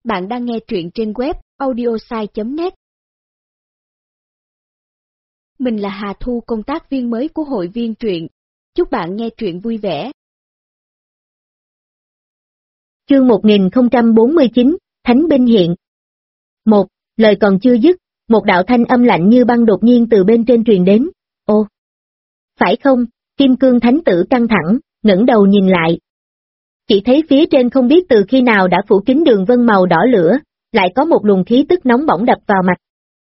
Bạn đang nghe truyện trên web audiosai.net. Mình là Hà Thu, công tác viên mới của hội viên truyện. Chúc bạn nghe truyện vui vẻ. Chương 1049, Thánh binh hiện. 1. Lời còn chưa dứt, một đạo thanh âm lạnh như băng đột nhiên từ bên trên truyền đến. Ô! Phải không? Kim Cương Thánh Tử căng thẳng, ngẩng đầu nhìn lại. Chỉ thấy phía trên không biết từ khi nào đã phủ kín đường vân màu đỏ lửa, lại có một luồng khí tức nóng bỏng đập vào mặt.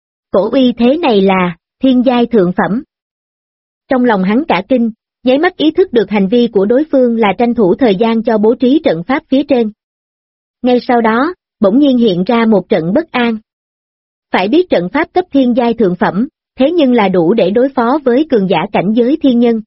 Cổ uy thế này là thiên giai thượng phẩm. Trong lòng hắn cả kinh, nháy mắt ý thức được hành vi của đối phương là tranh thủ thời gian cho bố trí trận pháp phía trên. Ngay sau đó, bỗng nhiên hiện ra một trận bất an. Phải biết trận pháp cấp thiên giai thượng phẩm, thế nhưng là đủ để đối phó với cường giả cảnh giới thiên nhân.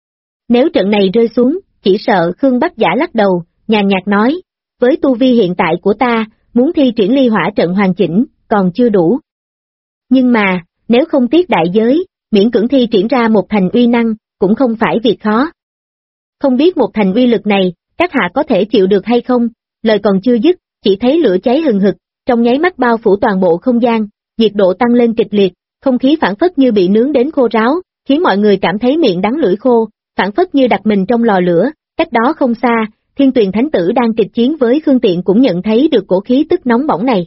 Nếu trận này rơi xuống, chỉ sợ Khương Bắc Giả lắc đầu, nhàn nhạt nói, với tu vi hiện tại của ta, muốn thi triển ly hỏa trận hoàn chỉnh, còn chưa đủ. Nhưng mà, nếu không tiếc đại giới, miễn cưỡng thi triển ra một thành uy năng, cũng không phải việc khó. Không biết một thành uy lực này, các hạ có thể chịu được hay không? Lời còn chưa dứt, chỉ thấy lửa cháy hừng hực, trong nháy mắt bao phủ toàn bộ không gian, nhiệt độ tăng lên kịch liệt, không khí phảng phất như bị nướng đến khô ráo, khiến mọi người cảm thấy miệng đắng lưỡi khô, phảng phất như đặt mình trong lò lửa. Cách đó không xa, Thiên Tuyền Thánh Tử đang kịch chiến với Khương Tiện cũng nhận thấy được cổ khí tức nóng bỏng này.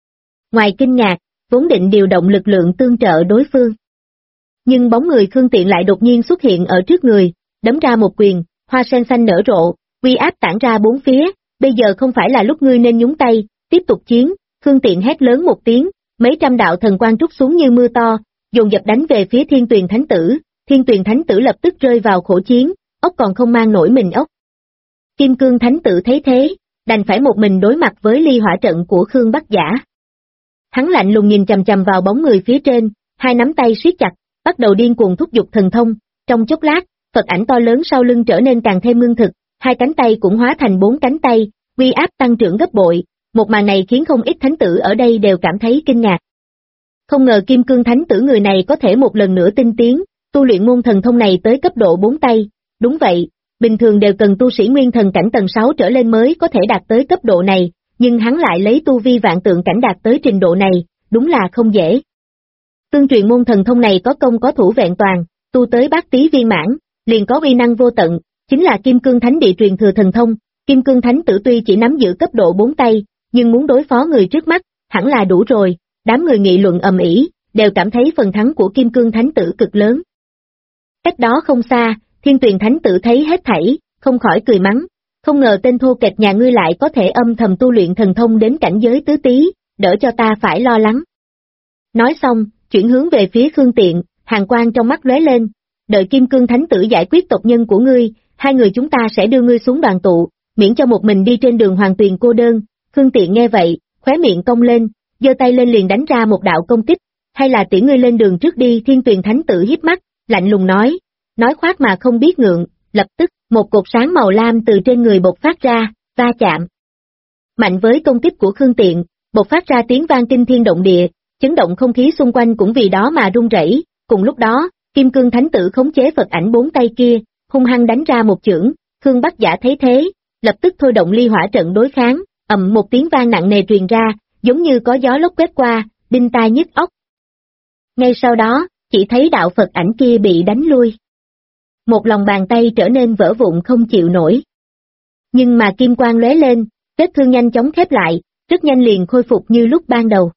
Ngoài kinh ngạc, vốn định điều động lực lượng tương trợ đối phương. Nhưng bóng người Khương Tiện lại đột nhiên xuất hiện ở trước người, đấm ra một quyền, hoa sen xanh nở rộ, uy áp tản ra bốn phía, bây giờ không phải là lúc ngươi nên nhúng tay, tiếp tục chiến. Khương Tiện hét lớn một tiếng, mấy trăm đạo thần quang trút xuống như mưa to, dồn dập đánh về phía Thiên Tuyền Thánh Tử. Thiên Tuyền Thánh Tử lập tức rơi vào khổ chiến, ốc còn không mang nổi mình ốc. Kim Cương Thánh Tử thấy thế, đành phải một mình đối mặt với ly hỏa trận của Khương Bắc Giả. Hắn lạnh lùng nhìn chằm chằm vào bóng người phía trên, hai nắm tay siết chặt, bắt đầu điên cuồng thúc giục thần thông. Trong chốc lát, Phật ảnh to lớn sau lưng trở nên càng thêm ngưng thực, hai cánh tay cũng hóa thành bốn cánh tay, uy áp tăng trưởng gấp bội. Một màn này khiến không ít thánh tử ở đây đều cảm thấy kinh ngạc. Không ngờ Kim Cương Thánh Tử người này có thể một lần nữa tinh tiến, tu luyện môn thần thông này tới cấp độ 4 tay. Đúng vậy, bình thường đều cần tu sĩ nguyên thần cảnh tầng 6 trở lên mới có thể đạt tới cấp độ này, nhưng hắn lại lấy tu vi vạn tượng cảnh đạt tới trình độ này, đúng là không dễ. Tương truyền môn thần thông này có công có thủ vẹn toàn, tu tới bát tí viên mãn, liền có uy năng vô tận, chính là Kim Cương Thánh Địa truyền thừa thần thông. Kim Cương Thánh Tử tuy chỉ nắm giữ cấp độ 4 tay, nhưng muốn đối phó người trước mắt, hẳn là đủ rồi. Đám người nghị luận ầm ĩ, đều cảm thấy phần thắng của Kim Cương Thánh Tử cực lớn. Cách đó không xa, Thiên Tuyền Thánh Tử thấy hết thảy, không khỏi cười mắng, không ngờ tên thô kệch nhà ngươi lại có thể âm thầm tu luyện thần thông đến cảnh giới tứ tí, đỡ cho ta phải lo lắng. Nói xong, chuyển hướng về phía Khương Tiện, hàn quang trong mắt lóe lên, đợi Kim Cương Thánh Tử giải quyết tộc nhân của ngươi, hai người chúng ta sẽ đưa ngươi xuống đoàn tụ, miễn cho một mình đi trên đường hoàng tuyền cô đơn. Khương Tiện nghe vậy, khóe miệng cong lên, giơ tay lên liền đánh ra một đạo công kích, hay là tiễn ngươi lên đường trước đi. Thiên Tuyền Thánh Tử híp mắt, lạnh lùng nói khoác mà không biết ngượng. Lập tức, một cột sáng màu lam từ trên người bộc phát ra, va chạm mạnh với công kích của Khương Tiện, bộc phát ra tiếng vang kinh thiên động địa, chấn động không khí xung quanh cũng vì đó mà rung rẩy. Cùng lúc đó, Kim Cương Thánh Tử khống chế Phật ảnh bốn tay kia, hung hăng đánh ra một chưởng. Khương Bắc Giả thấy thế, lập tức thôi động ly hỏa trận đối kháng, ầm một tiếng vang nặng nề truyền ra, giống như có gió lốc quét qua, đinh tai nhức óc. Ngay sau đó, chỉ thấy đạo Phật ảnh kia bị đánh lui. Một lòng bàn tay trở nên vỡ vụn không chịu nổi. Nhưng mà kim quang lóe lên, vết thương nhanh chóng khép lại, rất nhanh liền khôi phục như lúc ban đầu.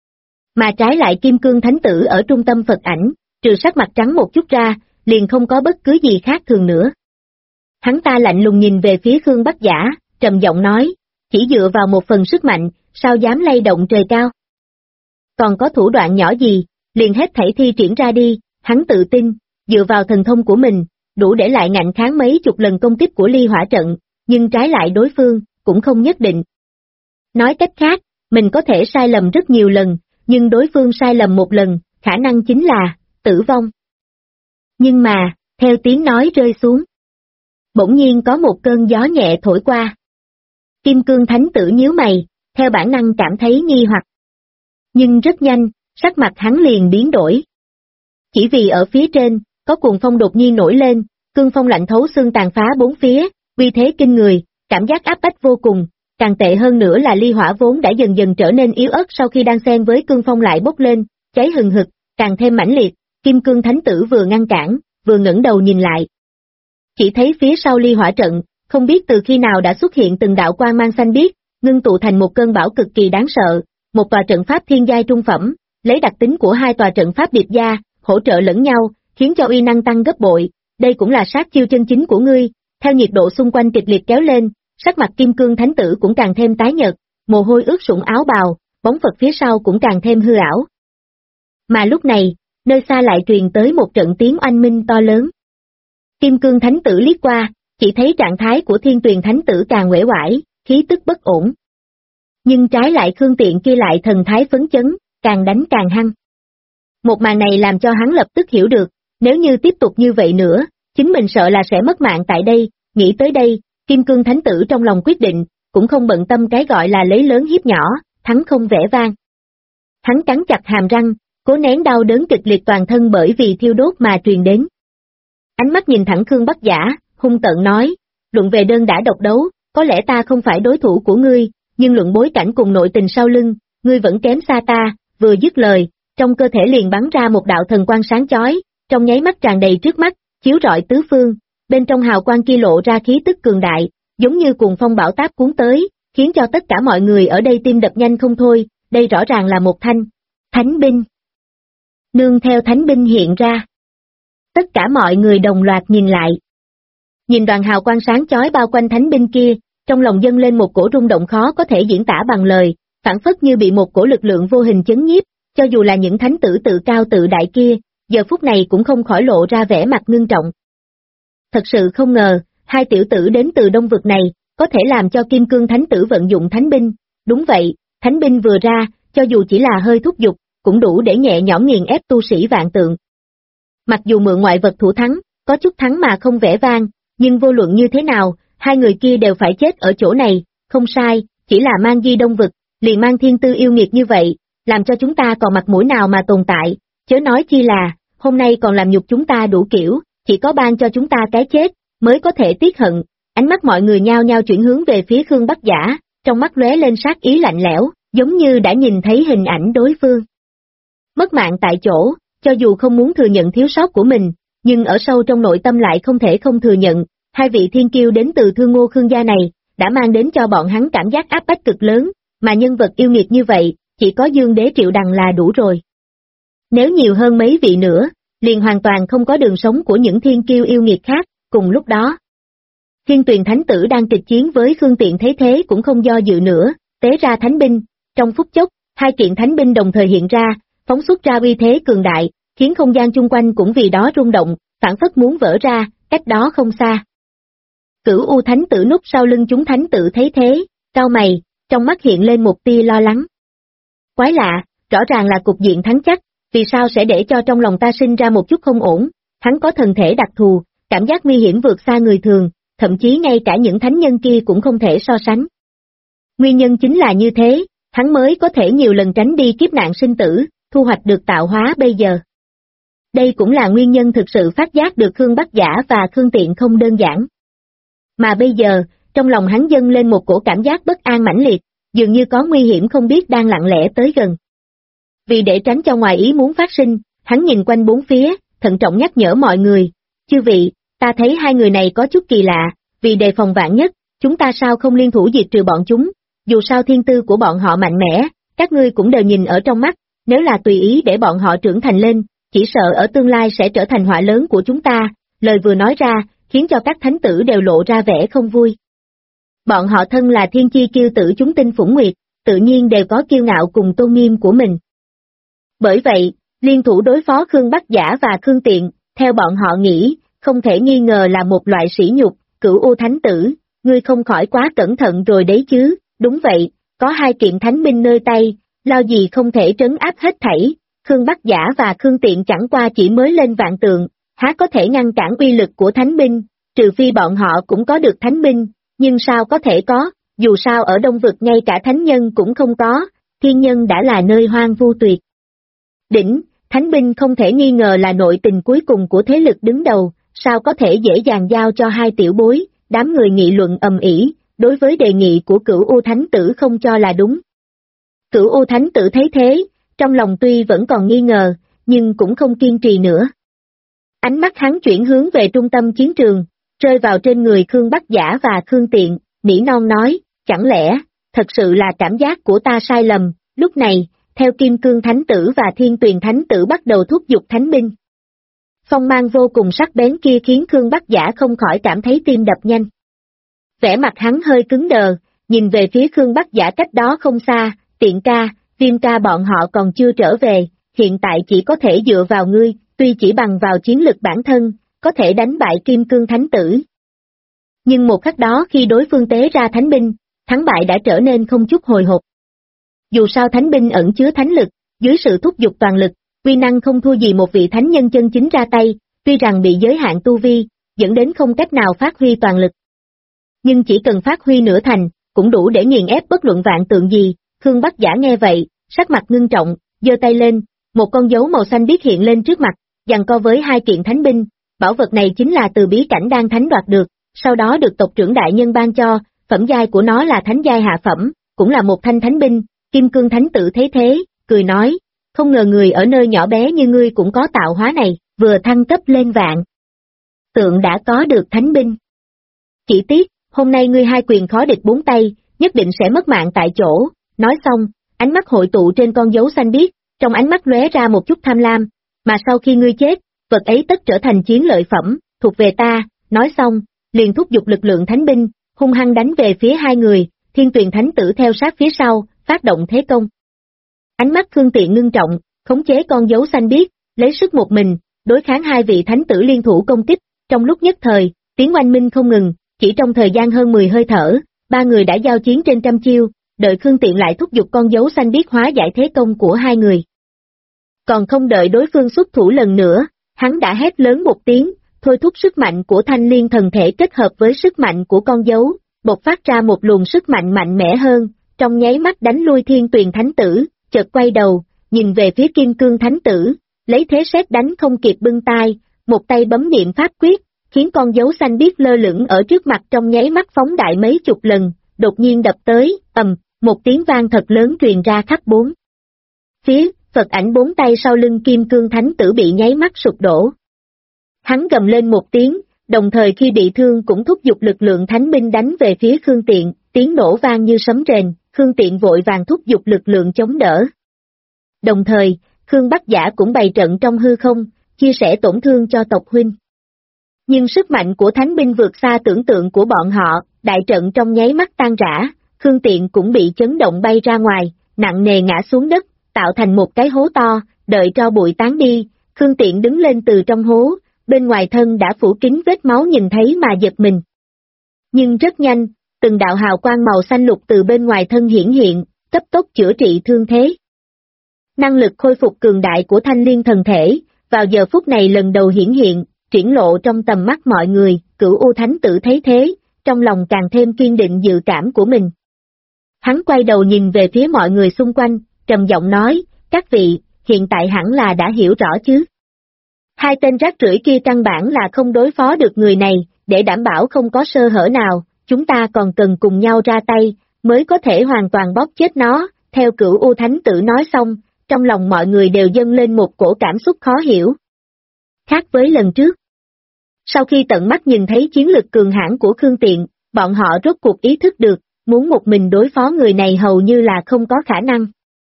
Mà trái lại Kim Cương Thánh Tử ở trung tâm Phật ảnh, trừ sắc mặt trắng một chút ra, liền không có bất cứ gì khác thường nữa. Hắn ta lạnh lùng nhìn về phía Khương Bắc Giả, trầm giọng nói, chỉ dựa vào một phần sức mạnh, sao dám lay động trời cao? Còn có thủ đoạn nhỏ gì, liền hết thảy thi triển ra đi. Hắn tự tin, dựa vào thần thông của mình, đủ để lại ngạnh kháng mấy chục lần công kích của ly hỏa trận, nhưng trái lại đối phương, cũng không nhất định. Nói cách khác, mình có thể sai lầm rất nhiều lần, nhưng đối phương sai lầm một lần, khả năng chính là tử vong. Nhưng mà, theo tiếng nói rơi xuống, bỗng nhiên có một cơn gió nhẹ thổi qua. Kim Cương Thánh Tử nhíu mày, theo bản năng cảm thấy nghi hoặc. Nhưng rất nhanh, sắc mặt hắn liền biến đổi. Chỉ vì ở phía trên, có cuồng phong đột nhiên nổi lên, cương phong lạnh thấu xương tàn phá bốn phía, uy thế kinh người, cảm giác áp bách vô cùng. càng tệ hơn nữa là ly hỏa vốn đã dần dần trở nên yếu ớt sau khi đan xen với cương phong lại bốc lên, cháy hừng hực, càng thêm mãnh liệt. Kim cương thánh tử vừa ngăn cản, vừa ngẩng đầu nhìn lại. Chỉ thấy phía sau ly hỏa trận, không biết từ khi nào đã xuất hiện từng đạo quang mang xanh biếc, ngưng tụ thành một cơn bão cực kỳ đáng sợ, một tòa trận pháp thiên giai trung phẩm, lấy đặc tính của hai tòa trận pháp điệp gia, hỗ trợ lẫn nhau, khiến cho uy năng tăng gấp bội. Đây cũng là sát chiêu chân chính của ngươi. Theo nhiệt độ xung quanh kịch liệt kéo lên, sắc mặt kim cương thánh tử cũng càng thêm tái nhợt, mồ hôi ướt sũng áo bào, bóng Phật phía sau cũng càng thêm hư ảo. Mà lúc này, nơi xa lại truyền tới một trận tiếng oanh minh to lớn. Kim cương thánh tử liếc qua, chỉ thấy trạng thái của thiên tuyền thánh tử càng uể oải, khí tức bất ổn. Nhưng trái lại Khương Tiện kia lại thần thái phấn chấn, càng đánh càng hăng. Một màn này làm cho hắn lập tức hiểu được, nếu như tiếp tục như vậy nữa, chính mình sợ là sẽ mất mạng tại đây. Nghĩ tới đây, Kim cương thánh tử trong lòng quyết định, cũng không bận tâm cái gọi là lấy lớn hiếp nhỏ, thắng không vẻ vang. Hắn cắn chặt hàm răng, cố nén đau đớn kịch liệt toàn thân bởi vì thiêu đốt mà truyền đến. Ánh mắt nhìn thẳng Khương Bắc Giả, hung tợn nói, luận về đơn đã độc đấu, có lẽ ta không phải đối thủ của ngươi, nhưng luận bối cảnh cùng nội tình sau lưng, ngươi vẫn kém xa ta. Vừa dứt lời, trong cơ thể liền bắn ra một đạo thần quang sáng chói, trong nháy mắt tràn đầy trước mắt, chiếu rọi tứ phương, bên trong hào quang kia lộ ra khí tức cường đại, giống như cuồng phong bão táp cuốn tới, khiến cho tất cả mọi người ở đây tim đập nhanh không thôi. Đây rõ ràng là một thánh binh. Nương theo thánh binh hiện ra, tất cả mọi người đồng loạt nhìn lại. Nhìn đoàn hào quang sáng chói bao quanh thánh binh kia, trong lòng dâng lên một cổ rung động khó có thể diễn tả bằng lời, phảng phất như bị một cổ lực lượng vô hình chấn nhiếp, cho dù là những thánh tử tự cao tự đại kia, giờ phút này cũng không khỏi lộ ra vẻ mặt ngưng trọng. Thật sự không ngờ, hai tiểu tử đến từ đông vực này, có thể làm cho Kim cương thánh tử vận dụng thánh binh. Đúng vậy, thánh binh vừa ra, cho dù chỉ là hơi thúc giục, cũng đủ để nhẹ nhõm nghiền ép tu sĩ vạn tượng. Mặc dù mượn ngoại vật thủ thắng, có chút thắng mà không vẻ vang, nhưng vô luận như thế nào, hai người kia đều phải chết ở chỗ này. Không sai, chỉ là mang di đông vực, liền mang thiên tư yêu nghiệt như vậy, làm cho chúng ta còn mặt mũi nào mà tồn tại, chớ nói chi là, hôm nay còn làm nhục chúng ta đủ kiểu, chỉ có ban cho chúng ta cái chết, mới có thể tiếc hận. Ánh mắt mọi người nhao nhao chuyển hướng về phía Khương Bắc Giả, trong mắt lóe lên sát ý lạnh lẽo, giống như đã nhìn thấy hình ảnh đối phương. Mất mạng tại chỗ, cho dù không muốn thừa nhận thiếu sót của mình, nhưng ở sâu trong nội tâm lại không thể không thừa nhận, hai vị thiên kiêu đến từ Thương Ngô Khương gia này, đã mang đến cho bọn hắn cảm giác áp bách cực lớn, mà nhân vật yêu nghiệt như vậy, chỉ có Dương Đế Triệu Đằng là đủ rồi. Nếu nhiều hơn mấy vị nữa, liền hoàn toàn không có đường sống của những thiên kiêu yêu nghiệt khác. Cùng lúc đó, Thiên Tuyền Thánh Tử đang kịch chiến với Khương Tiện thấy thế cũng không do dự nữa, tế ra thánh binh, trong phút chốc, hai kiện thánh binh đồng thời hiện ra, phóng xuất ra uy thế cường đại, khiến không gian chung quanh cũng vì đó rung động, phảng phất muốn vỡ ra, cách đó không xa. Cửu U Thánh Tử núp sau lưng chúng thánh tử thấy thế, cau mày, trong mắt hiện lên một tia lo lắng. Quái lạ, rõ ràng là cục diện thắng chắc, vì sao sẽ để cho trong lòng ta sinh ra một chút không ổn? Hắn có thần thể đặc thù, cảm giác nguy hiểm vượt xa người thường, thậm chí ngay cả những thánh nhân kia cũng không thể so sánh. Nguyên nhân chính là như thế, hắn mới có thể nhiều lần tránh đi kiếp nạn sinh tử, thu hoạch được tạo hóa bây giờ. Đây cũng là nguyên nhân thực sự phát giác được Khương Bắc Giả và Khương Tiện không đơn giản. Mà bây giờ, trong lòng hắn dâng lên một cổ cảm giác bất an mãnh liệt, dường như có nguy hiểm không biết đang lặng lẽ tới gần. Vì để tránh cho ngoài ý muốn phát sinh, hắn nhìn quanh bốn phía, thận trọng nhắc nhở mọi người, chư vị, ta thấy hai người này có chút kỳ lạ, vì đề phòng vạn nhất, chúng ta sao không liên thủ diệt trừ bọn chúng, dù sao thiên tư của bọn họ mạnh mẽ, các ngươi cũng đều nhìn ở trong mắt, nếu là tùy ý để bọn họ trưởng thành lên, chỉ sợ ở tương lai sẽ trở thành họa lớn của chúng ta. Lời vừa nói ra, khiến cho các thánh tử đều lộ ra vẻ không vui. Bọn họ thân là thiên chi kiêu tử chúng tinh phủng nguyệt, tự nhiên đều có kiêu ngạo cùng tôn nghiêm của mình. Bởi vậy, liên thủ đối phó Khương Bắc Giả và Khương Tiện, theo bọn họ nghĩ, không thể nghi ngờ là một loại sỉ nhục. Cửu U Thánh Tử, ngươi không khỏi quá cẩn thận rồi đấy chứ? Đúng vậy, có hai kiện thánh binh nơi tay, lao gì không thể trấn áp hết thảy. Khương Bắc Giả và Khương Tiện chẳng qua chỉ mới lên vạn tượng, há có thể ngăn cản uy lực của thánh binh, trừ phi bọn họ cũng có được thánh binh, nhưng sao có thể có, dù sao ở Đông Vực ngay cả thánh nhân cũng không có, thiên nhân đã là nơi hoang vu tuyệt. Đỉnh, thánh binh không thể nghi ngờ là nội tình cuối cùng của thế lực đứng đầu, sao có thể dễ dàng giao cho hai tiểu bối, đám người nghị luận ầm ĩ, đối với đề nghị của Cửu U Thánh Tử không cho là đúng. Cửu U Thánh Tử thấy thế, trong lòng tuy vẫn còn nghi ngờ, nhưng cũng không kiên trì nữa. Ánh mắt hắn chuyển hướng về trung tâm chiến trường, rơi vào trên người Khương Bắc Giả và Khương Tiện, nỉ non nói, chẳng lẽ, thật sự là cảm giác của ta sai lầm, lúc này, theo Kim Cương Thánh Tử và Thiên Tuyền Thánh Tử bắt đầu thúc giục thánh binh. Phong mang vô cùng sắc bén kia khiến Khương Bắc Giả không khỏi cảm thấy tim đập nhanh. Vẻ mặt hắn hơi cứng đờ, nhìn về phía Khương Bắc Giả cách đó không xa, Tiện ca, Viêm ca bọn họ còn chưa trở về, hiện tại chỉ có thể dựa vào ngươi, tuy chỉ bằng vào chiến lực bản thân, có thể đánh bại Kim Cương Thánh Tử. Nhưng một khắc đó khi đối phương tế ra thánh binh, thắng bại đã trở nên không chút hồi hộp. Dù sao thánh binh ẩn chứa thánh lực, dưới sự thúc giục toàn lực, uy năng không thua gì một vị thánh nhân chân chính ra tay, tuy rằng bị giới hạn tu vi, dẫn đến không cách nào phát huy toàn lực. Nhưng chỉ cần phát huy nửa thành, cũng đủ để nghiền ép bất luận vạn tượng gì. Khương Bắc Giả nghe vậy, sắc mặt ngưng trọng, giơ tay lên, một con dấu màu xanh biếc hiện lên trước mặt, giằng co với hai kiện thánh binh, bảo vật này chính là từ bí cảnh Đan Thánh đoạt được, sau đó được tộc trưởng đại nhân ban cho, phẩm giai của nó là thánh giai hạ phẩm, cũng là một thanh thánh binh. Kim Cương Thánh Tử thấy thế, cười nói, không ngờ người ở nơi nhỏ bé như ngươi cũng có tạo hóa này, vừa thăng cấp lên vạn tượng đã có được thánh binh. Chỉ tiếc, hôm nay ngươi hai quyền khó địch bốn tay, nhất định sẽ mất mạng tại chỗ. Nói xong, ánh mắt hội tụ trên con dấu xanh biếc, trong ánh mắt lóe ra một chút tham lam, mà sau khi ngươi chết, vật ấy tất trở thành chiến lợi phẩm, thuộc về ta. Nói xong, liền thúc giục lực lượng thánh binh, hung hăng đánh về phía hai người, Thiên Tuyền Thánh Tử theo sát phía sau, phát động thế công. Ánh mắt Khương Tiện ngưng trọng, khống chế con dấu xanh biếc, lấy sức một mình, đối kháng hai vị thánh tử liên thủ công kích, trong lúc nhất thời, tiếng oanh minh không ngừng, chỉ trong thời gian hơn 10 hơi thở, ba người đã giao chiến trên trăm chiêu, đợi Khương Tiện lại thúc giục con dấu xanh biếc hóa giải thế công của hai người. Còn không đợi đối phương xuất thủ lần nữa, hắn đã hét lớn một tiếng, thôi thúc sức mạnh của thanh liên thần thể kết hợp với sức mạnh của con dấu, bộc phát ra một luồng sức mạnh mạnh mẽ hơn, trong nháy mắt đánh lui Thiên Tuyền Thánh Tử, chợt quay đầu, nhìn về phía Kim Cương Thánh Tử, lấy thế sét đánh không kịp bưng tai, một tay bấm niệm pháp quyết, khiến con dấu xanh biếc lơ lửng ở trước mặt trong nháy mắt phóng đại mấy chục lần, đột nhiên đập tới, một tiếng vang thật lớn truyền ra khắp bốn phía, Phật ảnh bốn tay sau lưng Kim Cương Thánh Tử bị nháy mắt sụp đổ. Hắn gầm lên một tiếng, đồng thời khi bị thương cũng thúc giục lực lượng thánh binh đánh về phía Khương Tiện, tiếng nổ vang như sấm rền, Khương Tiện vội vàng thúc giục lực lượng chống đỡ. Đồng thời, Khương Bắc Giả cũng bày trận trong hư không, chia sẻ tổn thương cho tộc huynh. Nhưng sức mạnh của thánh binh vượt xa tưởng tượng của bọn họ, đại trận trong nháy mắt tan rã, Khương Tiện cũng bị chấn động bay ra ngoài, nặng nề ngã xuống đất, tạo thành một cái hố to, đợi tro bụi tán đi, Khương Tiện đứng lên từ trong hố, bên ngoài thân đã phủ kín vết máu nhìn thấy mà giật mình. Nhưng rất nhanh, từng đạo hào quang màu xanh lục từ bên ngoài thân hiển hiện, cấp tốc chữa trị thương thế. Năng lực khôi phục cường đại của thanh liên thần thể, vào giờ phút này lần đầu hiển hiện, triển lộ trong tầm mắt mọi người, Cửu U Thánh Tử thấy thế, trong lòng càng thêm kiên định dự cảm của mình. Hắn quay đầu nhìn về phía mọi người xung quanh, trầm giọng nói, các vị, hiện tại hẳn là đã hiểu rõ chứ. Hai tên rác rưởi kia căn bản là không đối phó được người này, để đảm bảo không có sơ hở nào, chúng ta còn cần cùng nhau ra tay, mới có thể hoàn toàn bóp chết nó. Theo Cửu U Thánh Tử nói xong, trong lòng mọi người đều dâng lên một cổ cảm xúc khó hiểu. Khác với lần trước, sau khi tận mắt nhìn thấy chiến lực cường hãn của Khương Tiện, bọn họ rốt cuộc ý thức được, muốn một mình đối phó người này hầu như là không có khả năng.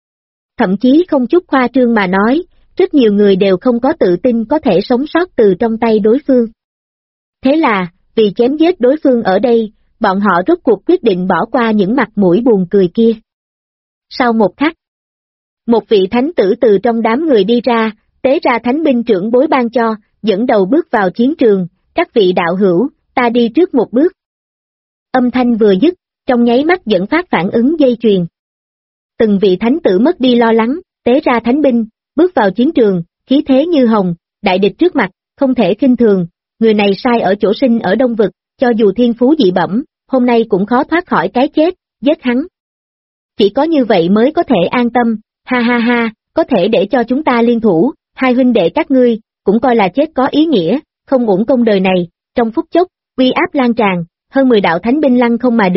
Thậm chí không chút khoa trương mà nói, rất nhiều người đều không có tự tin có thể sống sót từ trong tay đối phương. Thế là, vì chém giết đối phương ở đây, bọn họ rốt cuộc quyết định bỏ qua những mặt mũi buồn cười kia. Sau một khắc, một vị thánh tử từ trong đám người đi ra, tế ra thánh binh trưởng bối ban cho, dẫn đầu bước vào chiến trường, các vị đạo hữu, ta đi trước một bước. Âm thanh vừa dứt, trong nháy mắt dẫn phát phản ứng dây chuyền. Từng vị thánh tử mất đi lo lắng, tế ra thánh binh, bước vào chiến trường, khí thế như hồng, đại địch trước mặt, không thể khinh thường, người này sai ở chỗ sinh ở Đông Vực, cho dù thiên phú dị bẩm, hôm nay cũng khó thoát khỏi cái chết, giết hắn. Chỉ có như vậy mới có thể an tâm, ha ha ha, có thể để cho chúng ta liên thủ, hai huynh đệ các ngươi, cũng coi là chết có ý nghĩa, không uổng công đời này. Trong phút chốc, uy áp lan tràn, hơn 10 đạo thánh binh lăng không mà đứng,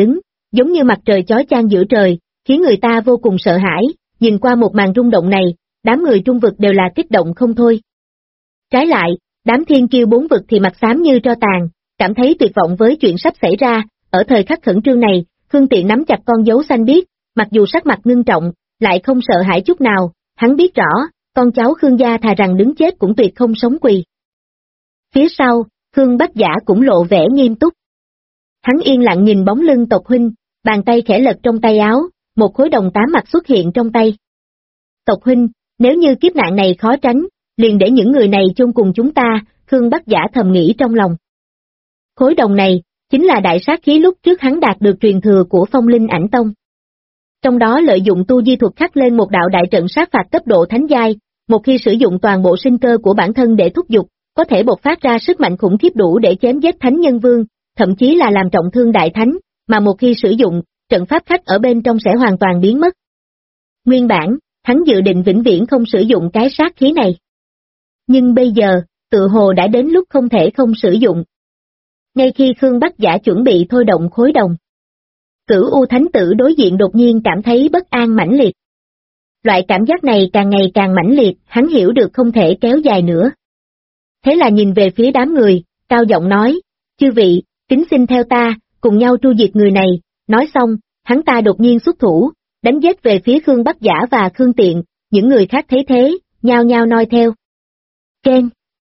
giống như mặt trời chói chang giữa trời, khiến người ta vô cùng sợ hãi. Nhìn qua một màn rung động này, đám người trung vực đều là kích động không thôi. Trái lại, đám thiên kiêu bốn vực thì mặt xám như tro tàn, cảm thấy tuyệt vọng với chuyện sắp xảy ra. Ở thời khắc khẩn trương này, Khương Tiện nắm chặt con dấu xanh biếc, mặc dù sắc mặt ngưng trọng, lại không sợ hãi chút nào. Hắn biết rõ, con cháu Khương gia thà rằng đứng chết cũng tuyệt không sống quỳ. Phía sau, Khương Bách Giả cũng lộ vẻ nghiêm túc. Hắn yên lặng nhìn bóng lưng tộc huynh, bàn tay khẽ lật trong tay áo, một khối đồng tám mặt xuất hiện trong tay. Tộc huynh, nếu như kiếp nạn này khó tránh, liền để những người này chôn cùng chúng ta, Khương Bách Giả thầm nghĩ trong lòng. Khối đồng này, chính là đại sát khí lúc trước hắn đạt được truyền thừa của Phong Linh Ảnh Tông. Trong đó lợi dụng tu di thuật khắc lên một đạo đại trận sát phạt cấp độ thánh giai, một khi sử dụng toàn bộ sinh cơ của bản thân để thúc giục, có thể bộc phát ra sức mạnh khủng khiếp đủ để chém giết thánh nhân vương, thậm chí là làm trọng thương đại thánh, mà một khi sử dụng, trận pháp khắc ở bên trong sẽ hoàn toàn biến mất. Nguyên bản, hắn dự định vĩnh viễn không sử dụng cái sát khí này. Nhưng bây giờ, tự hồ đã đến lúc không thể không sử dụng. Ngay khi Khương Bách Giả chuẩn bị thôi động khối đồng, Cửu U Thánh Tử đối diện đột nhiên cảm thấy bất an mãnh liệt. Loại cảm giác này càng ngày càng mãnh liệt, hắn hiểu được không thể kéo dài nữa. Thế là nhìn về phía đám người, cao giọng nói, chư vị, kính xin theo ta, cùng nhau tru diệt người này. Nói xong, hắn ta đột nhiên xuất thủ, đánh giết về phía Khương Bách Giả và Khương Tiện, những người khác thấy thế, nhao nhao noi theo. Keng!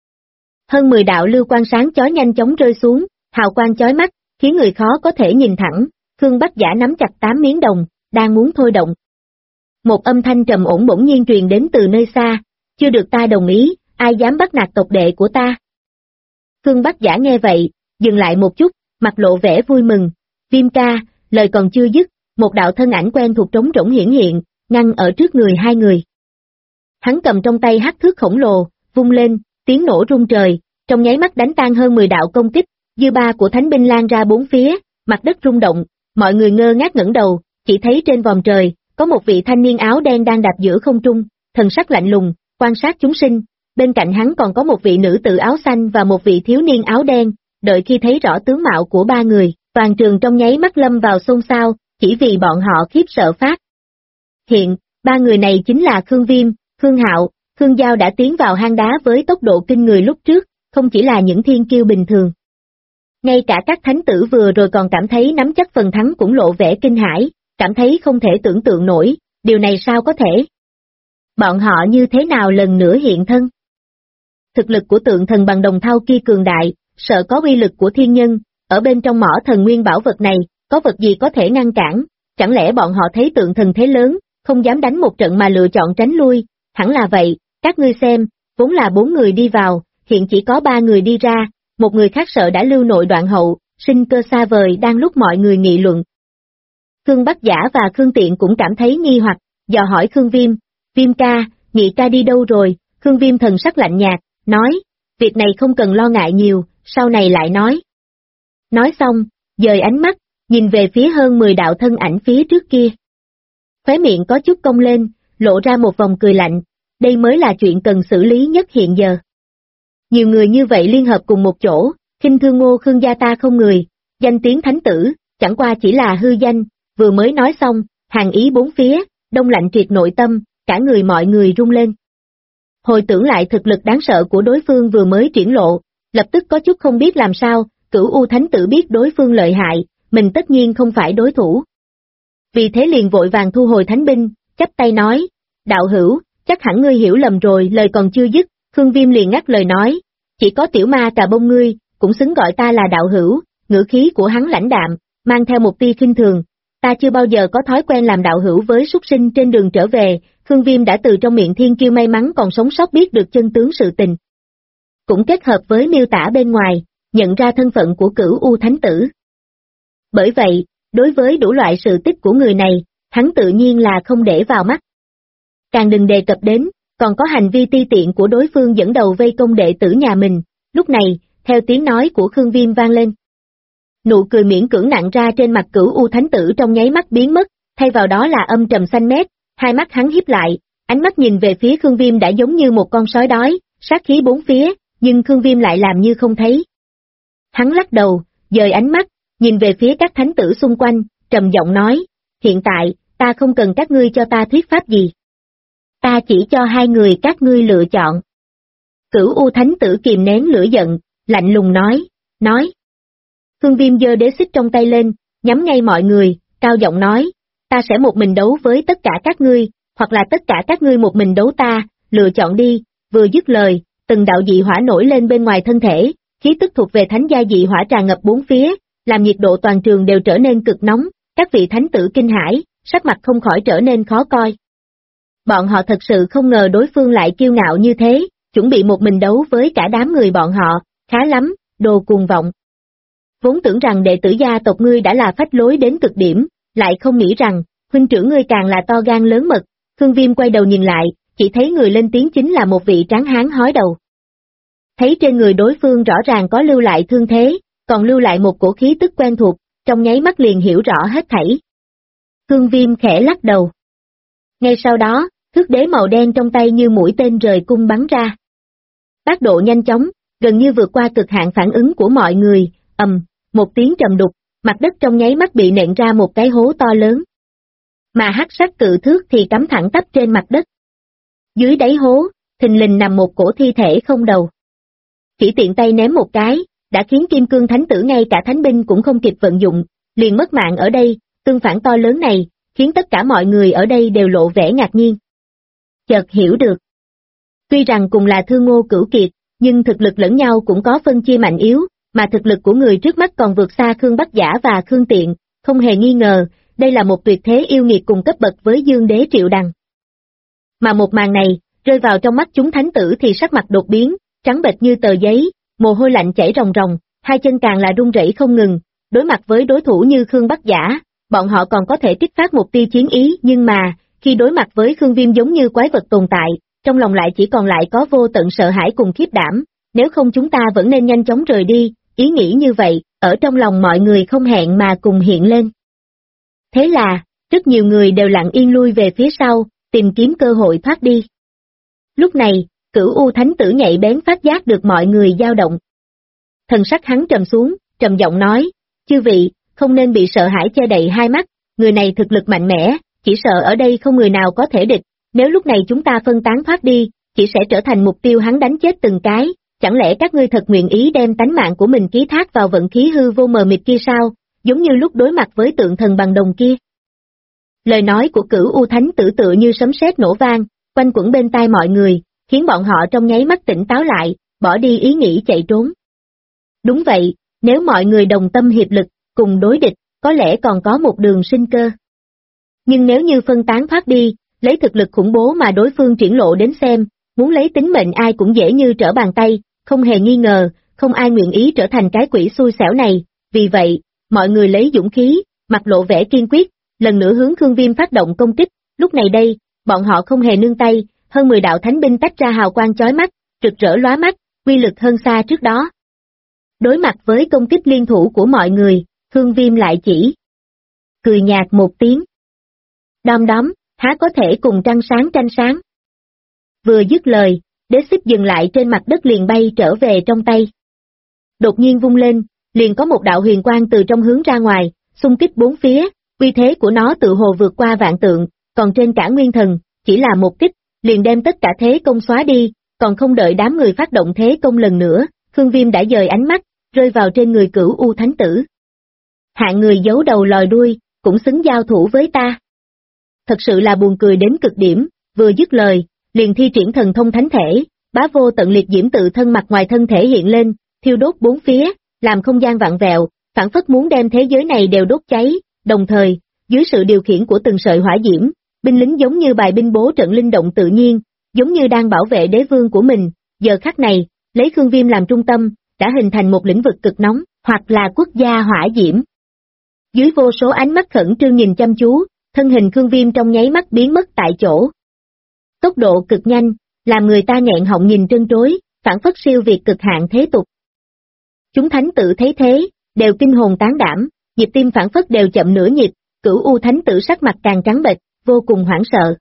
Hơn 10 đạo lưu quang sáng chói nhanh chóng rơi xuống, hào quang chói mắt, khiến người khó có thể nhìn thẳng. Khương Bách Giả nắm chặt 8 miếng đồng, đang muốn thôi động. Một âm thanh trầm ổn bỗng nhiên truyền đến từ nơi xa, chưa được ta đồng ý, ai dám bắt nạt tộc đệ của ta. Khương Bách Giả nghe vậy, dừng lại một chút, mặt lộ vẻ vui mừng. Viêm ca, lời còn chưa dứt, một đạo thân ảnh quen thuộc trống rỗng hiển hiện, ngăn ở trước người hai người. Hắn cầm trong tay hắc thước khổng lồ, vung lên, tiếng nổ rung trời, trong nháy mắt đánh tan hơn 10 đạo công kích, dư ba của thánh binh lan ra bốn phía, mặt đất rung động, mọi người ngơ ngác ngẩng đầu, chỉ thấy trên vòm trời, có một vị thanh niên áo đen đang đạp giữa không trung, thần sắc lạnh lùng, quan sát chúng sinh, bên cạnh hắn còn có một vị nữ tử áo xanh và một vị thiếu niên áo đen. Đợi khi thấy rõ tướng mạo của ba người, toàn trường trong nháy mắt lâm vào xôn xao, chỉ vì bọn họ khiếp sợ phát. Hiện, ba người này chính là Khương Viêm, Khương Hạo, Khương Giao đã tiến vào hang đá với tốc độ kinh người lúc trước, không chỉ là những thiên kiêu bình thường. Ngay cả các thánh tử vừa rồi còn cảm thấy nắm chắc phần thắng cũng lộ vẻ kinh hãi, cảm thấy không thể tưởng tượng nổi, điều này sao có thể? Bọn họ như thế nào lần nữa hiện thân? Thực lực của tượng thần bằng đồng thau kia cường đại, sợ có uy lực của thiên nhân, ở bên trong mỏ thần nguyên bảo vật này, có vật gì có thể ngăn cản, chẳng lẽ bọn họ thấy tượng thần thế lớn, không dám đánh một trận mà lựa chọn tránh lui, hẳn là vậy, các ngươi xem, vốn là 4 người đi vào, hiện chỉ có 3 người đi ra, một người khác sợ đã lưu nội đoạn hậu, sinh cơ xa vời đang lúc mọi người nghị luận. Khương Bách Giả và Khương Tiện cũng cảm thấy nghi hoặc, dò hỏi Khương Viêm, Viêm ca, Nghị ca đi đâu rồi? Khương Viêm thần sắc lạnh nhạt, nói, việc này không cần lo ngại nhiều, sau này lại nói. Nói xong, dời ánh mắt, nhìn về phía hơn 10 đạo thân ảnh phía trước kia. Khóe miệng có chút cong lên, lộ ra một vòng cười lạnh, đây mới là chuyện cần xử lý nhất hiện giờ. Nhiều người như vậy liên hợp cùng một chỗ, khinh thương Ngô Khương gia ta không người, danh tiếng thánh tử, chẳng qua chỉ là hư danh, vừa mới nói xong, hàng ý bốn phía, đông lạnh triệt nội tâm, cả người mọi người rung lên. Hồi tưởng lại thực lực đáng sợ của đối phương vừa mới triển lộ, lập tức có chút không biết làm sao, Cửu U Thánh Tử biết đối phương lợi hại, mình tất nhiên không phải đối thủ. Vì thế liền vội vàng thu hồi thánh binh, chắp tay nói, đạo hữu, chắc hẳn ngươi hiểu lầm rồi, lời còn chưa dứt, Khương Viêm liền ngắt lời nói, chỉ có tiểu ma cà bông ngươi, cũng xứng gọi ta là đạo hữu, ngữ khí của hắn lãnh đạm, mang theo một tia khinh thường, ta chưa bao giờ có thói quen làm đạo hữu với súc sinh. Trên đường trở về, Khương Viêm đã từ trong miệng thiên kiêu may mắn còn sống sót biết được chân tướng sự tình. Cũng kết hợp với miêu tả bên ngoài, nhận ra thân phận của Cửu U Thánh Tử. Bởi vậy, đối với đủ loại sự tích của người này, hắn tự nhiên là không để vào mắt. Càng đừng đề cập đến, còn có hành vi ti tiện của đối phương dẫn đầu vây công đệ tử nhà mình. Lúc này, theo tiếng nói của Khương Viêm vang lên, nụ cười miễn cưỡng nặng ra trên mặt Cửu U Thánh Tử trong nháy mắt biến mất, thay vào đó là âm trầm xanh mét, hai mắt hắn híp lại, ánh mắt nhìn về phía Khương Viêm đã giống như một con sói đói, sát khí bốn phía, nhưng Khương Viêm lại làm như không thấy. Hắn lắc đầu, dời ánh mắt, nhìn về phía các thánh tử xung quanh, trầm giọng nói, hiện tại, ta không cần các ngươi cho ta thuyết pháp gì. Ta chỉ cho hai người các ngươi lựa chọn. Cửu U Thánh Tử kìm nén lửa giận, lạnh lùng nói. Khương Viêm giơ đế xích trong tay lên, nhắm ngay mọi người, cao giọng nói, ta sẽ một mình đấu với tất cả các ngươi, hoặc là tất cả các ngươi một mình đấu ta, lựa chọn đi. Vừa dứt lời, từng đạo dị hỏa nổi lên bên ngoài thân thể, khí tức thuộc về thánh gia dị hỏa tràn ngập bốn phía, làm nhiệt độ toàn trường đều trở nên cực nóng, các vị thánh tử kinh hãi, sắc mặt không khỏi trở nên khó coi. Bọn họ thật sự không ngờ đối phương lại kiêu ngạo như thế, chuẩn bị một mình đấu với cả đám người bọn họ, khá lắm, đồ cuồng vọng. Vốn tưởng rằng đệ tử gia tộc ngươi đã là phách lối đến cực điểm, lại không nghĩ rằng, huynh trưởng ngươi càng là to gan lớn mật. Khương Viêm quay đầu nhìn lại, chỉ thấy người lên tiếng chính là một vị tráng hán hói đầu. Thấy trên người đối phương rõ ràng có lưu lại thương thế, còn lưu lại một cổ khí tức quen thuộc, trong nháy mắt liền hiểu rõ hết thảy. Khương Viêm khẽ lắc đầu. Ngay sau đó, thước đế màu đen trong tay như mũi tên rời cung bắn ra. Tốc độ nhanh chóng, gần như vượt qua cực hạn phản ứng của mọi người, một tiếng trầm đục, mặt đất trong nháy mắt bị nện ra một cái hố to lớn. Mà hắc sắc cự thước thì cắm thẳng tắp trên mặt đất. Dưới đáy hố, thình lình nằm một cổ thi thể không đầu. Chỉ tiện tay ném một cái, đã khiến Kim Cương Thánh Tử ngay cả thánh binh cũng không kịp vận dụng, liền mất mạng ở đây, tương phản to lớn này, khiến tất cả mọi người ở đây đều lộ vẻ ngạc nhiên. Chợt hiểu được. Tuy rằng cùng là Thương Ngô Cửu Kiệt, nhưng thực lực lẫn nhau cũng có phân chia mạnh yếu, mà thực lực của người trước mắt còn vượt xa Khương Bắc Giả và Khương Tiện, không hề nghi ngờ, đây là một tuyệt thế yêu nghiệt cùng cấp bậc với Dương Đế Triệu Đằng. Mà một màn này, rơi vào trong mắt chúng thánh tử thì sắc mặt đột biến, trắng bệch như tờ giấy, mồ hôi lạnh chảy ròng ròng, hai chân càng là run rẩy không ngừng, đối mặt với đối thủ như Khương Bắc Giả, bọn họ còn có thể kích phát một tia chiến ý, nhưng mà, khi đối mặt với Khương Viêm giống như quái vật tồn tại, trong lòng lại chỉ còn lại có vô tận sợ hãi cùng khiếp đảm, nếu không chúng ta vẫn nên nhanh chóng rời đi, ý nghĩ như vậy, ở trong lòng mọi người không hẹn mà cùng hiện lên. Thế là, rất nhiều người đều lặng yên lui về phía sau, tìm kiếm cơ hội thoát đi. Lúc này, Cửu U Thánh Tử nhạy bén phát giác được mọi người dao động. Thần sắc hắn trầm xuống, trầm giọng nói, chư vị, không nên bị sợ hãi che đậy hai mắt, người này thực lực mạnh mẽ, chỉ sợ ở đây không người nào có thể địch, nếu lúc này chúng ta phân tán thoát đi, chỉ sẽ trở thành mục tiêu hắn đánh chết từng cái, chẳng lẽ các ngươi thật nguyện ý đem tánh mạng của mình ký thác vào vận khí hư vô mờ mịt kia sao, giống như lúc đối mặt với tượng thần bằng đồng kia. Lời nói của Cửu U Thánh Tử tựa như sấm sét nổ vang, quanh quẩn bên tai mọi người, khiến bọn họ trong nháy mắt tỉnh táo lại, bỏ đi ý nghĩ chạy trốn. Đúng vậy, nếu mọi người đồng tâm hiệp lực, cùng đối địch, có lẽ còn có một đường sinh cơ. Nhưng nếu như phân tán thoát đi, lấy thực lực khủng bố mà đối phương triển lộ đến xem, muốn lấy tính mệnh ai cũng dễ như trở bàn tay, không hề nghi ngờ, không ai nguyện ý trở thành cái quỷ xui xẻo này, vì vậy, mọi người lấy dũng khí, mặt lộ vẻ kiên quyết, lần nữa hướng Khương Viêm phát động công kích, lúc này đây, bọn họ không hề nương tay, hơn 10 đạo thánh binh tách ra hào quang chói mắt, rực rỡ lóa mắt, uy lực hơn xa trước đó. Đối mặt với công kích liên thủ của mọi người, Khương Viêm lại chỉ cười nhạt một tiếng. Đom đóm, há có thể cùng trăng sáng tranh sáng. Vừa dứt lời, đế xích dừng lại trên mặt đất liền bay trở về trong tay. Đột nhiên vung lên, liền có một đạo huyền quang từ trong hướng ra ngoài, xung kích bốn phía, uy thế của nó tự hồ vượt qua vạn tượng, còn trên cả nguyên thần, chỉ là một kích, liền đem tất cả thế công xóa đi, còn không đợi đám người phát động thế công lần nữa, Khương Viêm đã dời ánh mắt, rơi vào trên người Cửu U Thánh Tử. Hạng người giấu đầu lòi đuôi, cũng xứng giao thủ với ta. Thật sự là buồn cười đến cực điểm, vừa dứt lời, liền thi triển thần thông thánh thể, bá vô tận liệt diễm tự thân mặt ngoài thân thể hiện lên, thiêu đốt bốn phía, làm không gian vặn vẹo, phảng phất muốn đem thế giới này đều đốt cháy, đồng thời, dưới sự điều khiển của từng sợi hỏa diễm, binh lính giống như bài binh bố trận linh động tự nhiên, giống như đang bảo vệ đế vương của mình, giờ khắc này, lấy Khương Viêm làm trung tâm, đã hình thành một lĩnh vực cực nóng, hoặc là quốc gia hỏa diễm. Dưới vô số ánh mắt khẩn trương nhìn chăm chú, thân hình Khương Viêm trong nháy mắt biến mất tại chỗ. Tốc độ cực nhanh, làm người ta nghẹn họng nhìn trân trối, phảng phất siêu việt cực hạn thế tục. Chúng thánh tử thấy thế, đều kinh hồn tán đảm, nhịp tim phảng phất đều chậm nửa nhịp, Cửu U Thánh Tử sắc mặt càng trắng bệch, vô cùng hoảng sợ.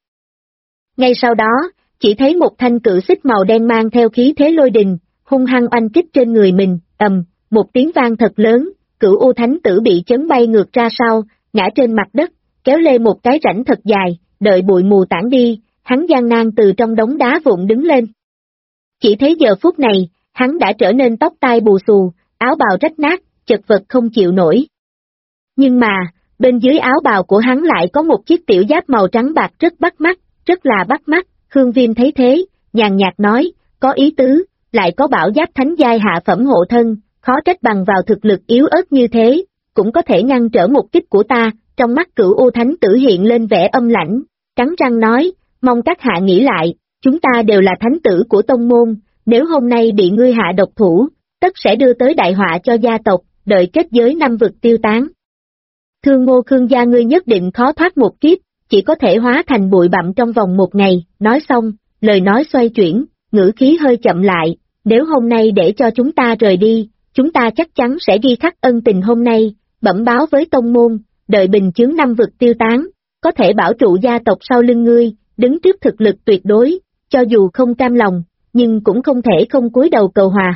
Ngay sau đó, chỉ thấy một thanh cự xích màu đen mang theo khí thế lôi đình, hung hăng oanh kích trên người mình, một tiếng vang thật lớn, Cửu U Thánh Tử bị chấn bay ngược ra sau, ngã trên mặt đất, kéo lê một cái rãnh thật dài, đợi bụi mù tản đi, hắn gian nan từ trong đống đá vụn đứng lên. Chỉ thấy giờ phút này, hắn đã trở nên tóc tai bù xù, áo bào rách nát, chật vật không chịu nổi. Nhưng mà, bên dưới áo bào của hắn lại có một chiếc tiểu giáp màu trắng bạc rất bắt mắt, rất là bắt mắt. Khương Viêm thấy thế, nhàn nhạt nói, có ý tứ, lại có bảo giáp thánh giai hạ phẩm hộ thân, khó trách bằng vào thực lực yếu ớt như thế, cũng có thể ngăn trở một kích của ta. Trong mắt Cửu U Thánh Tử hiện lên vẻ âm lãnh, cắn răng nói, mong các hạ nghĩ lại, chúng ta đều là thánh tử của tông môn, nếu hôm nay bị ngươi hạ độc thủ, tất sẽ đưa tới đại họa cho gia tộc, đợi kết giới năm vực tiêu tán. Thương Ngô Khương gia ngươi nhất định khó thoát một kiếp, chỉ có thể hóa thành bụi bặm trong vòng một ngày. Nói xong, lời nói xoay chuyển, ngữ khí hơi chậm lại, nếu hôm nay để cho chúng ta rời đi, chúng ta chắc chắn sẽ ghi khắc ân tình hôm nay, bẩm báo với tông môn, đợi bình chướng năm vực tiêu tán, có thể bảo trụ gia tộc sau lưng ngươi, đứng trước thực lực tuyệt đối, cho dù không cam lòng, nhưng cũng không thể không cúi đầu cầu hòa.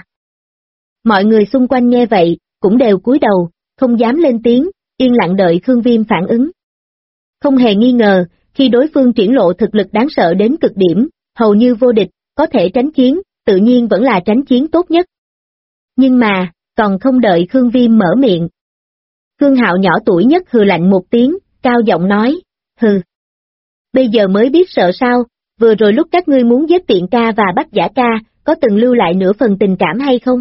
Mọi người xung quanh nghe vậy, cũng đều cúi đầu, không dám lên tiếng, yên lặng đợi Khương Viêm phản ứng. Không hề nghi ngờ, khi đối phương triển lộ thực lực đáng sợ đến cực điểm, hầu như vô địch, có thể tránh chiến, tự nhiên vẫn là tránh chiến tốt nhất. Nhưng mà, còn không đợi Khương Viêm mở miệng. Khương Hạo nhỏ tuổi nhất hừ lạnh một tiếng, cao giọng nói, hừ. Bây giờ mới biết sợ sao, vừa rồi lúc các ngươi muốn giết Tiện ca và Bách Giả ca, có từng lưu lại nửa phần tình cảm hay không?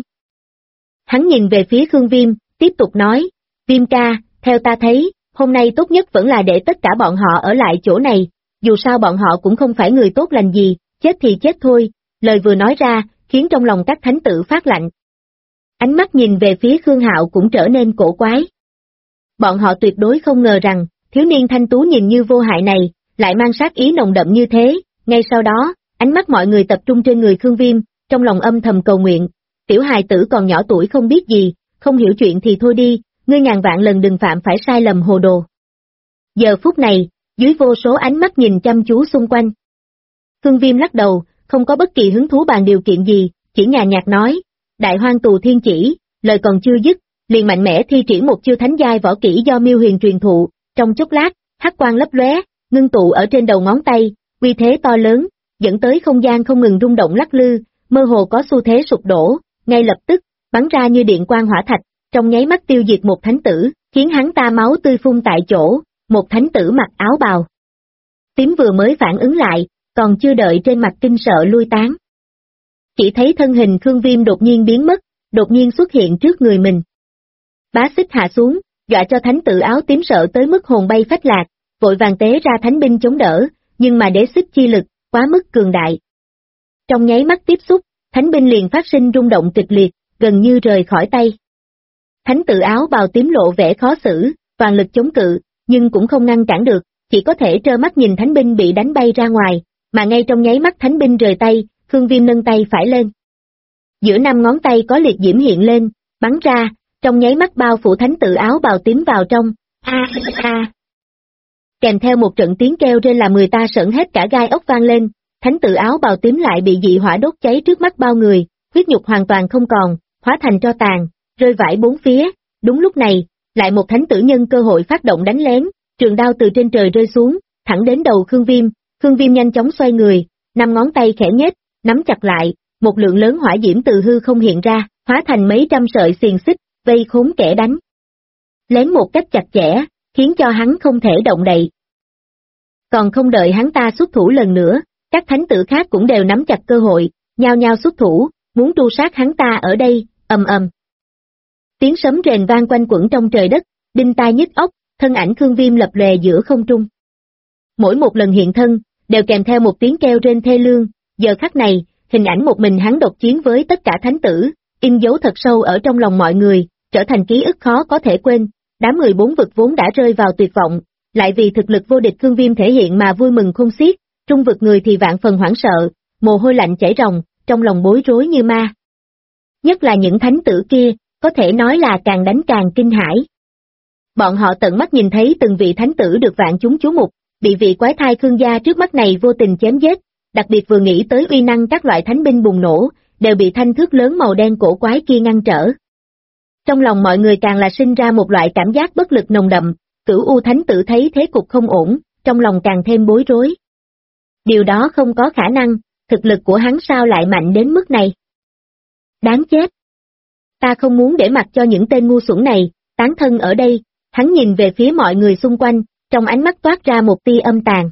Hắn nhìn về phía Khương Viêm, tiếp tục nói, Viêm ca, theo ta thấy, hôm nay tốt nhất vẫn là để tất cả bọn họ ở lại chỗ này, dù sao bọn họ cũng không phải người tốt lành gì, chết thì chết thôi. Lời vừa nói ra, khiến trong lòng các thánh tử phát lạnh. Ánh mắt nhìn về phía Khương Hạo cũng trở nên cổ quái. Bọn họ tuyệt đối không ngờ rằng, thiếu niên thanh tú nhìn như vô hại này, lại mang sát ý nồng đậm như thế. Ngay sau đó, ánh mắt mọi người tập trung trên người Khương Viêm, trong lòng âm thầm cầu nguyện, tiểu hài tử còn nhỏ tuổi không biết gì, không hiểu chuyện thì thôi đi, ngươi ngàn vạn lần đừng phạm phải sai lầm hồ đồ. Giờ phút này, dưới vô số ánh mắt nhìn chăm chú xung quanh. Khương Viêm lắc đầu, không có bất kỳ hứng thú bàn điều kiện gì, chỉ nhàn nhạt nói, đại hoang tù thiên chỉ, lời còn chưa dứt, liền mạnh mẽ thi triển một chiêu thánh giai võ kỹ do Miêu Huyền truyền thụ, trong chốc lát, hắc quang lấp lóe, ngưng tụ ở trên đầu ngón tay, uy thế to lớn, dẫn tới không gian không ngừng rung động lắc lư, mơ hồ có xu thế sụp đổ, ngay lập tức, bắn ra như điện quang hỏa thạch, trong nháy mắt tiêu diệt một thánh tử, khiến hắn ta máu tươi phun tại chỗ, một thánh tử mặc áo bào tím vừa mới phản ứng lại, còn chưa đợi trên mặt kinh sợ lui tán. Chỉ thấy thân hình Khương Viêm đột nhiên biến mất, đột nhiên xuất hiện trước người mình. Bá xích hạ xuống, dọa cho thánh tử áo tím sợ tới mức hồn bay phách lạc, vội vàng tế ra thánh binh chống đỡ, nhưng mà đế xích chi lực, quá mức cường đại. Trong nháy mắt tiếp xúc, thánh binh liền phát sinh rung động kịch liệt, gần như rời khỏi tay. Thánh tử áo bào tím lộ vẻ khó xử, toàn lực chống cự, nhưng cũng không ngăn cản được, chỉ có thể trơ mắt nhìn thánh binh bị đánh bay ra ngoài, mà ngay trong nháy mắt thánh binh rời tay, Khương Viêm nâng tay phải lên. Giữa năm ngón tay có liệt diễm hiện lên, bắn ra, trong nháy mắt bao phủ thánh tử áo bào tím vào trong, kèm theo một trận tiếng kêu rên làm người ta sởn hết cả gai ốc vang lên, thánh tử áo bào tím lại bị dị hỏa đốt cháy trước mắt bao người, huyết nhục hoàn toàn không còn, hóa thành tro tàn, rơi vãi bốn phía. Đúng lúc này, lại một thánh tử nhân cơ hội phát động đánh lén, trường đao từ trên trời rơi xuống, thẳng đến đầu Khương Viêm. Khương Viêm nhanh chóng xoay người, năm ngón tay khẽ nhếch, nắm chặt lại, một lượng lớn hỏa diễm từ hư không hiện ra, hóa thành mấy trăm sợi xiềng xích, vây khốn kẻ đánh lén một cách chặt chẽ, khiến cho hắn không thể động đậy. Còn không đợi hắn ta xuất thủ lần nữa, các thánh tử khác cũng đều nắm chặt cơ hội, nhao nhao xuất thủ, muốn tru sát hắn ta ở đây. Ầm ầm. Tiếng sấm rền vang quanh quẩn trong trời đất, đinh tai nhức óc, thân ảnh Khương Viêm lập lòe giữa không trung. Mỗi một lần hiện thân, đều kèm theo một tiếng kêu rên thê lương, giờ khắc này, hình ảnh một mình hắn độc chiến với tất cả thánh tử, in dấu thật sâu ở trong lòng mọi người, trở thành ký ức khó có thể quên. Đám 14 vực vốn đã rơi vào tuyệt vọng, lại vì thực lực vô địch Khương Viêm thể hiện mà vui mừng không xiết, trung vực người thì vạn phần hoảng sợ, mồ hôi lạnh chảy ròng, trong lòng bối rối như ma. Nhất là những thánh tử kia, có thể nói là càng đánh càng kinh hãi. Bọn họ tận mắt nhìn thấy từng vị thánh tử được vạn chúng chú mục, bị vị quái thai Khương gia trước mắt này vô tình chém giết, đặc biệt vừa nghĩ tới uy năng các loại thánh binh bùng nổ, đều bị thanh thước lớn màu đen cổ quái kia ngăn trở. Trong lòng mọi người càng là sinh ra một loại cảm giác bất lực nồng đậm, Cửu U Thánh Tử thấy thế cục không ổn, trong lòng càng thêm bối rối. Điều đó không có khả năng, thực lực của hắn sao lại mạnh đến mức này? Đáng chết! Ta không muốn để mặc cho những tên ngu xuẩn này, tán thân ở đây, hắn nhìn về phía mọi người xung quanh, trong ánh mắt toát ra một tia âm tàn.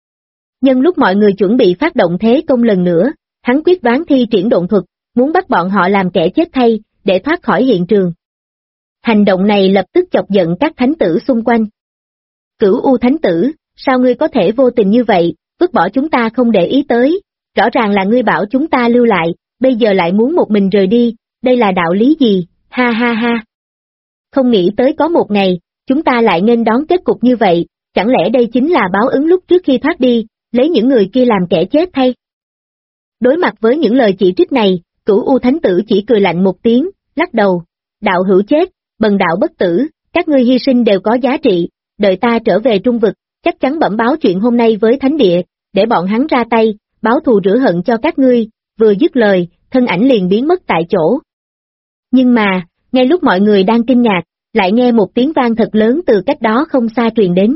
Nhân lúc mọi người chuẩn bị phát động thế công lần nữa, hắn quyết đoán thi triển độn thuật, muốn bắt bọn họ làm kẻ chết thay, để thoát khỏi hiện trường. Hành động này lập tức chọc giận các thánh tử xung quanh. Cửu U Thánh Tử, sao ngươi có thể vô tình như vậy, vứt bỏ chúng ta không để ý tới, rõ ràng là ngươi bảo chúng ta lưu lại, bây giờ lại muốn một mình rời đi, đây là đạo lý gì, ha ha ha. Không nghĩ tới có một ngày, chúng ta lại nghênh đón kết cục như vậy, chẳng lẽ đây chính là báo ứng lúc trước khi thoát đi, lấy những người kia làm kẻ chết thay? Đối mặt với những lời chỉ trích này, Cửu U Thánh Tử chỉ cười lạnh một tiếng, lắc đầu, đạo hữu chết, bần đạo bất tử, các ngươi hy sinh đều có giá trị, đợi ta trở về Trung Vực, chắc chắn bẩm báo chuyện hôm nay với Thánh Địa, để bọn hắn ra tay, báo thù rửa hận cho các ngươi, vừa dứt lời, thân ảnh liền biến mất tại chỗ. Nhưng mà, ngay lúc mọi người đang kinh ngạc, lại nghe một tiếng vang thật lớn từ cách đó không xa truyền đến.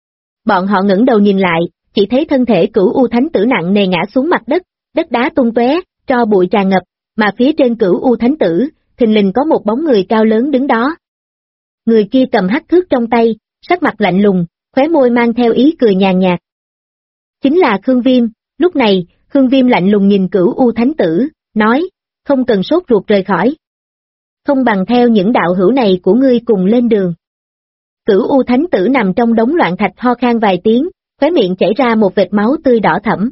Bọn họ ngẩng đầu nhìn lại, chỉ thấy thân thể Cửu U Thánh Tử nặng nề ngã xuống mặt đất, đất đá tung tóe, tro bụi tràn ngập, mà phía trên Cửu U Thánh Tử, thình lình có một bóng người cao lớn đứng đó. Người kia cầm hắc thước trong tay, sắc mặt lạnh lùng, khóe môi mang theo ý cười nhàn nhạt. Chính là Khương Viêm. Lúc này, Khương Viêm lạnh lùng nhìn Cửu U Thánh Tử, nói, không cần sốt ruột rời khỏi. Không bằng theo những đạo hữu này của ngươi cùng lên đường. Cửu U Thánh Tử nằm trong đống loạn thạch ho khan vài tiếng, khóe miệng chảy ra một vệt máu tươi đỏ thẫm.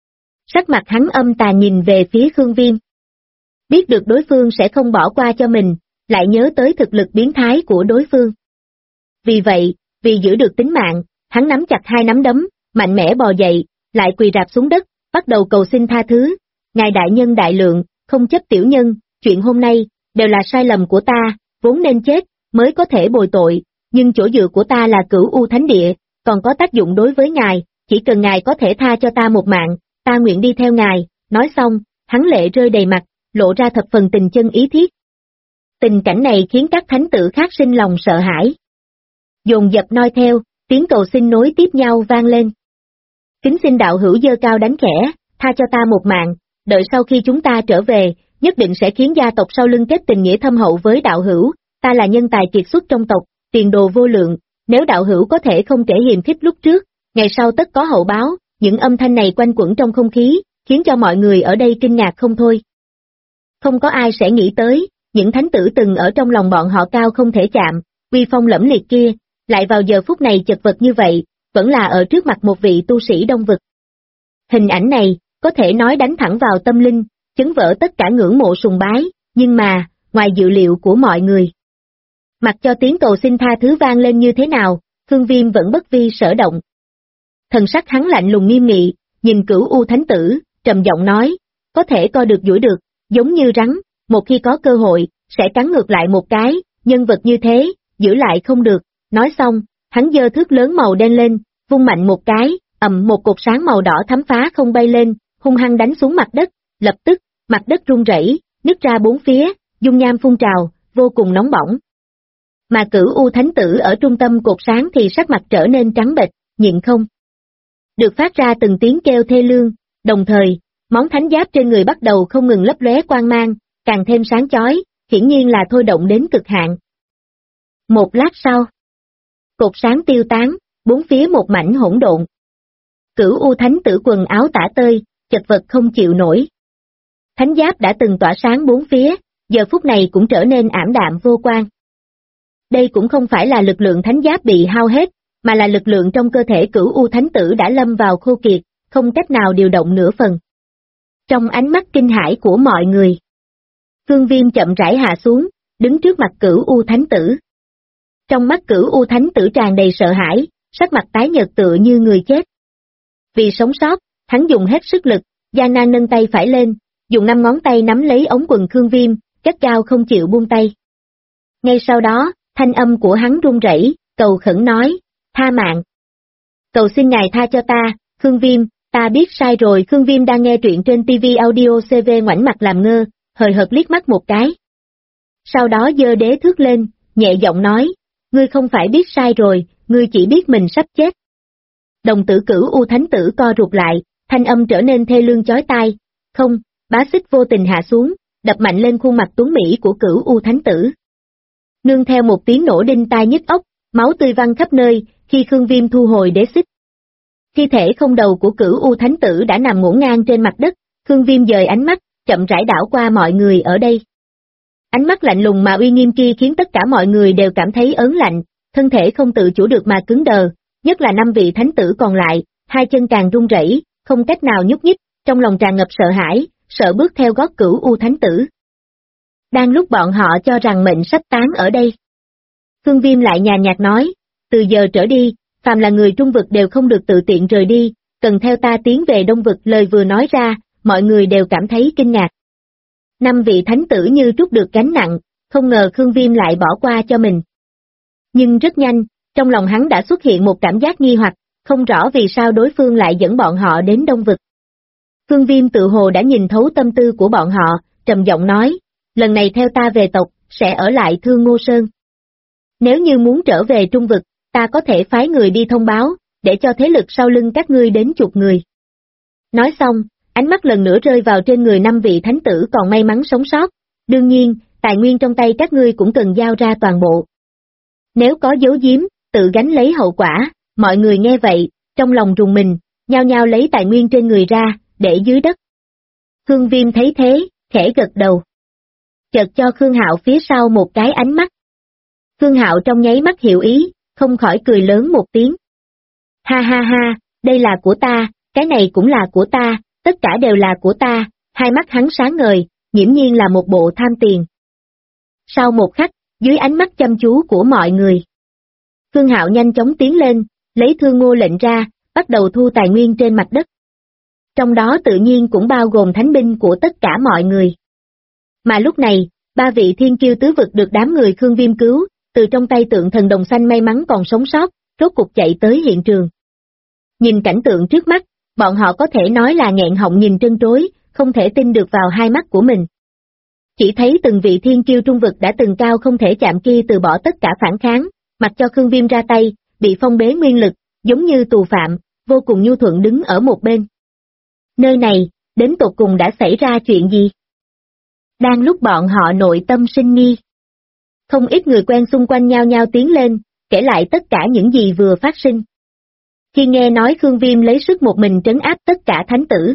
Sắc mặt hắn âm tàn nhìn về phía Khương Viêm. Biết được đối phương sẽ không bỏ qua cho mình, lại nhớ tới thực lực biến thái của đối phương. Vì vậy, vì giữ được tính mạng, hắn nắm chặt hai nắm đấm, mạnh mẽ bò dậy, lại quỳ rạp xuống đất, bắt đầu cầu xin tha thứ. Ngài đại nhân đại lượng, không chấp tiểu nhân, chuyện hôm nay, đều là sai lầm của ta, vốn nên chết, mới có thể bồi tội, nhưng chỗ dựa của ta là Cửu U Thánh Địa, còn có tác dụng đối với ngài, chỉ cần ngài có thể tha cho ta một mạng, ta nguyện đi theo ngài. Nói xong, hắn lệ rơi đầy mặt, lộ ra thập phần tình chân ý thiết. Tình cảnh này khiến các thánh tử khác sinh lòng sợ hãi. Dồn dập noi theo, tiếng cầu xin nối tiếp nhau vang lên. Kính xin đạo hữu giơ cao đánh khẽ, tha cho ta một mạng, đợi sau khi chúng ta trở về, nhất định sẽ khiến gia tộc sau lưng kết tình nghĩa thâm hậu với đạo hữu, ta là nhân tài kiệt xuất trong tộc, tiền đồ vô lượng, nếu đạo hữu có thể không kể hiềm khích lúc trước, ngày sau tất có hậu báo. Những âm thanh này quanh quẩn trong không khí, khiến cho mọi người ở đây kinh ngạc không thôi. Không có ai sẽ nghĩ tới, những thánh tử từng ở trong lòng bọn họ cao không thể chạm, uy phong lẫm liệt kia, lại vào giờ phút này chật vật như vậy, vẫn là ở trước mặt một vị tu sĩ Đông Vực. Hình ảnh này, có thể nói đánh thẳng vào tâm linh, chấn vỡ tất cả ngưỡng mộ sùng bái, nhưng mà, ngoài dự liệu của mọi người. Mặc cho tiếng cầu xin tha thứ vang lên như thế nào, Khương Viêm vẫn bất vi sở động. Thần sắc hắn lạnh lùng nghiêm nghị, nhìn Cửu U Thánh Tử, trầm giọng nói, có thể coi được duỗi được, giống như rắn, một khi có cơ hội, sẽ cắn ngược lại một cái, nhân vật như thế, giữ lại không được. Nói xong, hắn giơ thước lớn màu đen lên, vung mạnh một cái, một cột sáng màu đỏ thắm phá không bay lên, hung hăng đánh xuống mặt đất, lập tức, mặt đất rung rẩy, nứt ra bốn phía, dung nham phun trào, vô cùng nóng bỏng. Mà Cửu U Thánh Tử ở trung tâm cột sáng thì sắc mặt trở nên trắng bệch, nhịn không được phát ra từng tiếng kêu thê lương, đồng thời, món thánh giáp trên người bắt đầu không ngừng lấp lóe quang mang, càng thêm sáng chói, hiển nhiên là thôi động đến cực hạn. Một lát sau, cột sáng tiêu tán, bốn phía một mảnh hỗn độn. Cửu U Thánh Tử quần áo tả tơi, chật vật không chịu nổi. Thánh giáp đã từng tỏa sáng bốn phía, giờ phút này cũng trở nên ảm đạm vô quang. Đây cũng không phải là lực lượng thánh giáp bị hao hết, mà là lực lượng trong cơ thể Cửu U Thánh Tử đã lâm vào khô kiệt, không cách nào điều động nửa phần. Trong ánh mắt kinh hãi của mọi người, Khương Viêm chậm rãi hạ xuống, đứng trước mặt Cửu U Thánh Tử. Trong mắt Cửu U Thánh Tử tràn đầy sợ hãi, sắc mặt tái nhợt tựa như người chết. Vì sống sót, hắn dùng hết sức lực, gian nan nâng tay phải lên, dùng 5 ngón tay nắm lấy ống quần Khương Viêm, gắt gao không chịu buông tay. Ngay sau đó, thanh âm của hắn run rẩy, cầu khẩn nói, tha mạng. Cầu xin ngài tha cho ta, Khương Viêm, ta biết sai rồi. Khương Viêm đang nghe truyện trên TV Audio CV ngoảnh mặt làm ngơ, hời hợt liếc mắt một cái. Sau đó giơ đế thước lên, nhẹ giọng nói, ngươi không phải biết sai rồi, ngươi chỉ biết mình sắp chết. Đồng tử Cửu U Thánh Tử co rụt lại, thanh âm trở nên thê lương chói tai. Không, bá xích vô tình hạ xuống, đập mạnh lên khuôn mặt tuấn mỹ của Cửu U Thánh Tử. Nương theo một tiếng nổ đinh tai nhức óc, máu tươi văng khắp nơi, khi Khương Viêm thu hồi đế xích. Thi thể không đầu của Cửu U Thánh Tử đã nằm ngổn ngang trên mặt đất, Khương Viêm dời ánh mắt, chậm rãi đảo qua mọi người ở đây. Ánh mắt lạnh lùng mà uy nghiêm kia khiến tất cả mọi người đều cảm thấy ớn lạnh, thân thể không tự chủ được mà cứng đờ, nhất là 5 vị thánh tử còn lại, hai chân càng run rẩy, không cách nào nhúc nhích, trong lòng tràn ngập sợ hãi, sợ bước theo gót Cửu U Thánh Tử. Đang lúc bọn họ cho rằng mệnh sắp tán ở đây, Khương Viêm lại nhàn nhạt nói, từ giờ trở đi, phàm là người Trung vực đều không được tự tiện rời đi, cần theo ta tiến về Đông vực. Lời vừa nói ra, mọi người đều cảm thấy kinh ngạc. 5 vị thánh tử như trút được gánh nặng, không ngờ Khương Viêm lại bỏ qua cho mình. Nhưng rất nhanh, trong lòng hắn đã xuất hiện một cảm giác nghi hoặc, không rõ vì sao đối phương lại dẫn bọn họ đến Đông vực. Khương Viêm tự hồ đã nhìn thấu tâm tư của bọn họ, trầm giọng nói, lần này theo ta về tộc, sẽ ở lại Thương Ngô Sơn. Nếu như muốn trở về Trung vực, ta có thể phái người đi thông báo, để cho thế lực sau lưng các ngươi đến chục người. Nói xong, ánh mắt lần nữa rơi vào trên người 5 vị thánh tử còn may mắn sống sót, đương nhiên, tài nguyên trong tay các ngươi cũng cần giao ra toàn bộ. Nếu có giấu giếm, tự gánh lấy hậu quả. Mọi người nghe vậy, trong lòng rùng mình, nhao nhao lấy tài nguyên trên người ra, để dưới đất. Khương Viêm thấy thế, khẽ gật đầu. Chợt cho Khương Hạo phía sau một cái ánh mắt. Khương Hạo trong nháy mắt hiểu ý, không khỏi cười lớn một tiếng. Ha ha ha, đây là của ta, cái này cũng là của ta, tất cả đều là của ta, hai mắt hắn sáng ngời, nghiễm nhiên là một bộ tham tiền. Sau một khắc, dưới ánh mắt chăm chú của mọi người, Khương Hạo nhanh chóng tiến lên, lấy Thương Ngô lệnh ra, bắt đầu thu tài nguyên trên mặt đất. Trong đó tự nhiên cũng bao gồm thánh binh của tất cả mọi người. Mà lúc này, 3 vị thiên kiêu tứ vực được đám người Khương Viêm cứu, từ trong tay tượng thần đồng xanh may mắn còn sống sót, rốt cục chạy tới hiện trường. Nhìn cảnh tượng trước mắt, bọn họ có thể nói là nghẹn họng nhìn trân trối, không thể tin được vào hai mắt của mình. Chỉ thấy từng vị thiên kiêu trung vực đã từng cao không thể chạm kia từ bỏ tất cả phản kháng, mặc cho Khương Viêm ra tay, bị phong bế nguyên lực, giống như tù phạm, vô cùng nhu thuận đứng ở một bên. Nơi này, đến tột cùng đã xảy ra chuyện gì? Đang lúc bọn họ nội tâm sinh nghi, không ít người quen xung quanh nhao nhao tiến lên, kể lại tất cả những gì vừa phát sinh. Khi nghe nói Khương Viêm lấy sức một mình trấn áp tất cả thánh tử,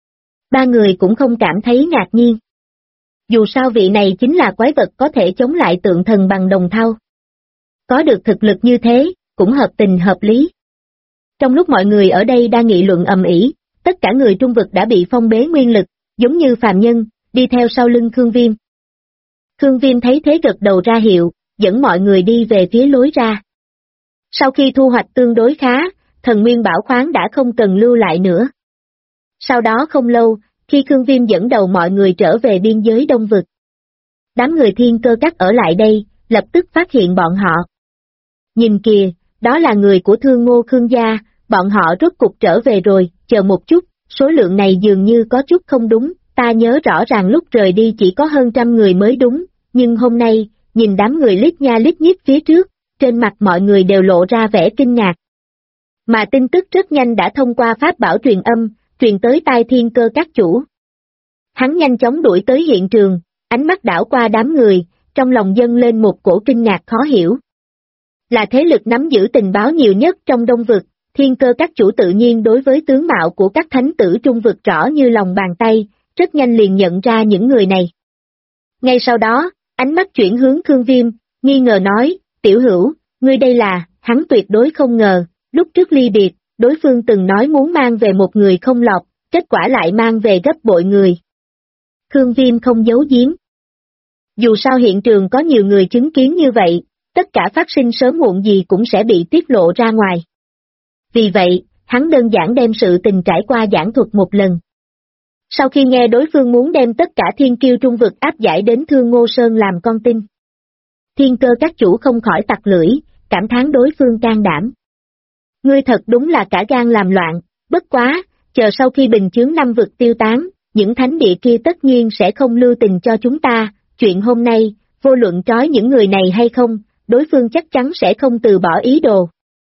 3 người cũng không cảm thấy ngạc nhiên. Dù sao vị này chính là quái vật có thể chống lại tượng thần bằng đồng thau. Có được thực lực như thế, cũng hợp tình hợp lý. Trong lúc mọi người ở đây đang nghị luận ầm ĩ, tất cả người trung vực đã bị phong bế nguyên lực, giống như phàm nhân, đi theo sau lưng Khương Viêm. Khương Viêm thấy thế gật đầu ra hiệu, dẫn mọi người đi về phía lối ra. Sau khi thu hoạch tương đối khá, thần nguyên bảo khoáng đã không cần lưu lại nữa. Sau đó không lâu, khi Khương Viêm dẫn đầu mọi người trở về biên giới Đông vực, đám người Thiên Cơ Các ở lại đây, lập tức phát hiện bọn họ. Nhìn kìa, đó là người của Thương Ngô Khương gia, bọn họ rốt cục trở về rồi, chờ một chút, số lượng này dường như có chút không đúng, ta nhớ rõ ràng lúc rời đi chỉ có hơn 100 người mới đúng, nhưng hôm nay, nhìn đám người lít nha lít nhít phía trước, trên mặt mọi người đều lộ ra vẻ kinh ngạc. Mà tin tức rất nhanh đã thông qua pháp bảo truyền âm, truyền tới tai Thiên Cơ Các chủ. Hắn nhanh chóng đuổi tới hiện trường, ánh mắt đảo qua đám người, trong lòng dâng lên một cổ kinh ngạc khó hiểu. Là thế lực nắm giữ tình báo nhiều nhất trong Đông vực, Thiên Cơ Các chủ tự nhiên đối với tướng mạo của các thánh tử Trung vực rõ như lòng bàn tay, rất nhanh liền nhận ra những người này. Ngay sau đó, ánh mắt chuyển hướng Khương Viêm, nghi ngờ nói, tiểu hữu, ngươi đây là, hắn tuyệt đối không ngờ, lúc trước ly biệt, đối phương từng nói muốn mang về một người không lọt, kết quả lại mang về gấp bội người. Khương Viêm không giấu giếm. Dù sao hiện trường có nhiều người chứng kiến như vậy, tất cả phát sinh sớm muộn gì cũng sẽ bị tiết lộ ra ngoài. Vì vậy, hắn đơn giản đem sự tình trải qua giảng thuật một lần. Sau khi nghe đối phương muốn đem tất cả thiên kiêu trung vực áp giải đến Thương Ngô Sơn làm con tin, Thiên Cơ Các chủ không khỏi tặc lưỡi, cảm thán đối phương can đảm. Ngươi thật đúng là cả gan làm loạn, bất quá, chờ sau khi bình chướng 5 vực tiêu tán, những thánh địa kia tất nhiên sẽ không lưu tình cho chúng ta, chuyện hôm nay, vô luận trói những người này hay không, đối phương chắc chắn sẽ không từ bỏ ý đồ.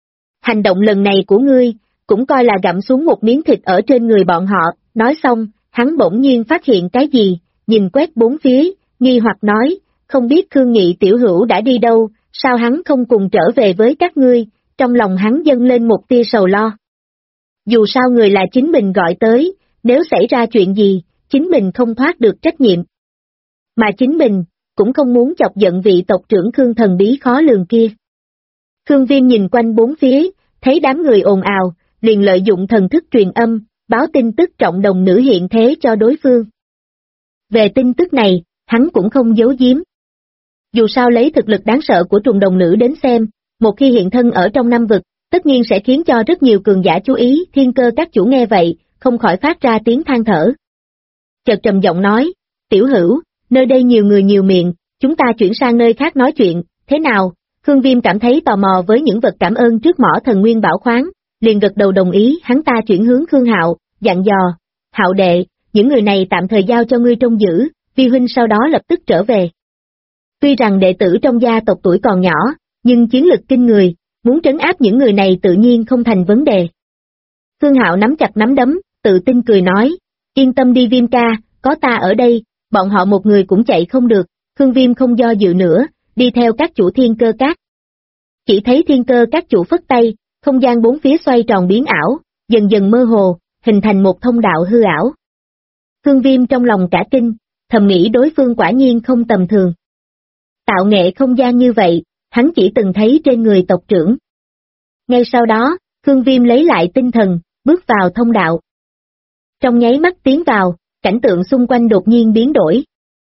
Hành động lần này của ngươi, cũng coi là gặm xuống một miếng thịt ở trên người bọn họ, nói xong, hắn bỗng nhiên phát hiện cái gì, nhìn quét bốn phía, nghi hoặc nói, không biết Khương Nghị tiểu hữu đã đi đâu, sao hắn không cùng trở về với các ngươi, trong lòng hắn dâng lên một tia sầu lo. Dù sao người là chính mình gọi tới, nếu xảy ra chuyện gì, chính mình không thoát được trách nhiệm. Mà chính mình, cũng không muốn chọc giận vị tộc trưởng Khương thần bí khó lường kia. Khương Viêm nhìn quanh bốn phía, thấy đám người ồn ào, liền lợi dụng thần thức truyền âm, báo tin tức trọng đồng nữ hiện thế cho đối phương. Về tin tức này, hắn cũng không giấu giếm. Dù sao lấy thực lực đáng sợ của trùng đồng nữ đến xem, một khi hiện thân ở trong năm vực, tất nhiên sẽ khiến cho rất nhiều cường giả chú ý. Thiên Cơ các chủ nghe vậy, không khỏi phát ra tiếng than thở. Chợt trầm giọng nói, tiểu hữu, nơi đây nhiều người nhiều miệng, chúng ta chuyển sang nơi khác nói chuyện, thế nào? Khương Viêm cảm thấy tò mò với những vật cảm ơn trước mỏ thần nguyên bảo khoáng, liền gật đầu đồng ý. Hắn ta chuyển hướng Khương Hạo, dặn dò, Hạo đệ, những người này tạm thời giao cho ngươi trông giữ, vi huynh sau đó lập tức trở về. Tuy rằng đệ tử trong gia tộc tuổi còn nhỏ, nhưng chiến lực kinh người, muốn trấn áp những người này tự nhiên không thành vấn đề. Khương Hạo nắm chặt nắm đấm, tự tin cười nói, yên tâm đi Viêm ca, có ta ở đây, bọn họ một người cũng chạy không được. Khương Viêm không do dự nữa, đi theo các chủ Thiên Cơ các. Chỉ thấy Thiên Cơ các chủ phất tay, không gian bốn phía xoay tròn biến ảo, dần dần mơ hồ, hình thành một thông đạo hư ảo. Khương Viêm trong lòng cả kinh, thầm nghĩ đối phương quả nhiên không tầm thường. Tạo nghệ không gian như vậy, hắn chỉ từng thấy trên người tộc trưởng. Ngay sau đó, Khương Viêm lấy lại tinh thần, bước vào thông đạo. Trong nháy mắt tiến vào, cảnh tượng xung quanh đột nhiên biến đổi.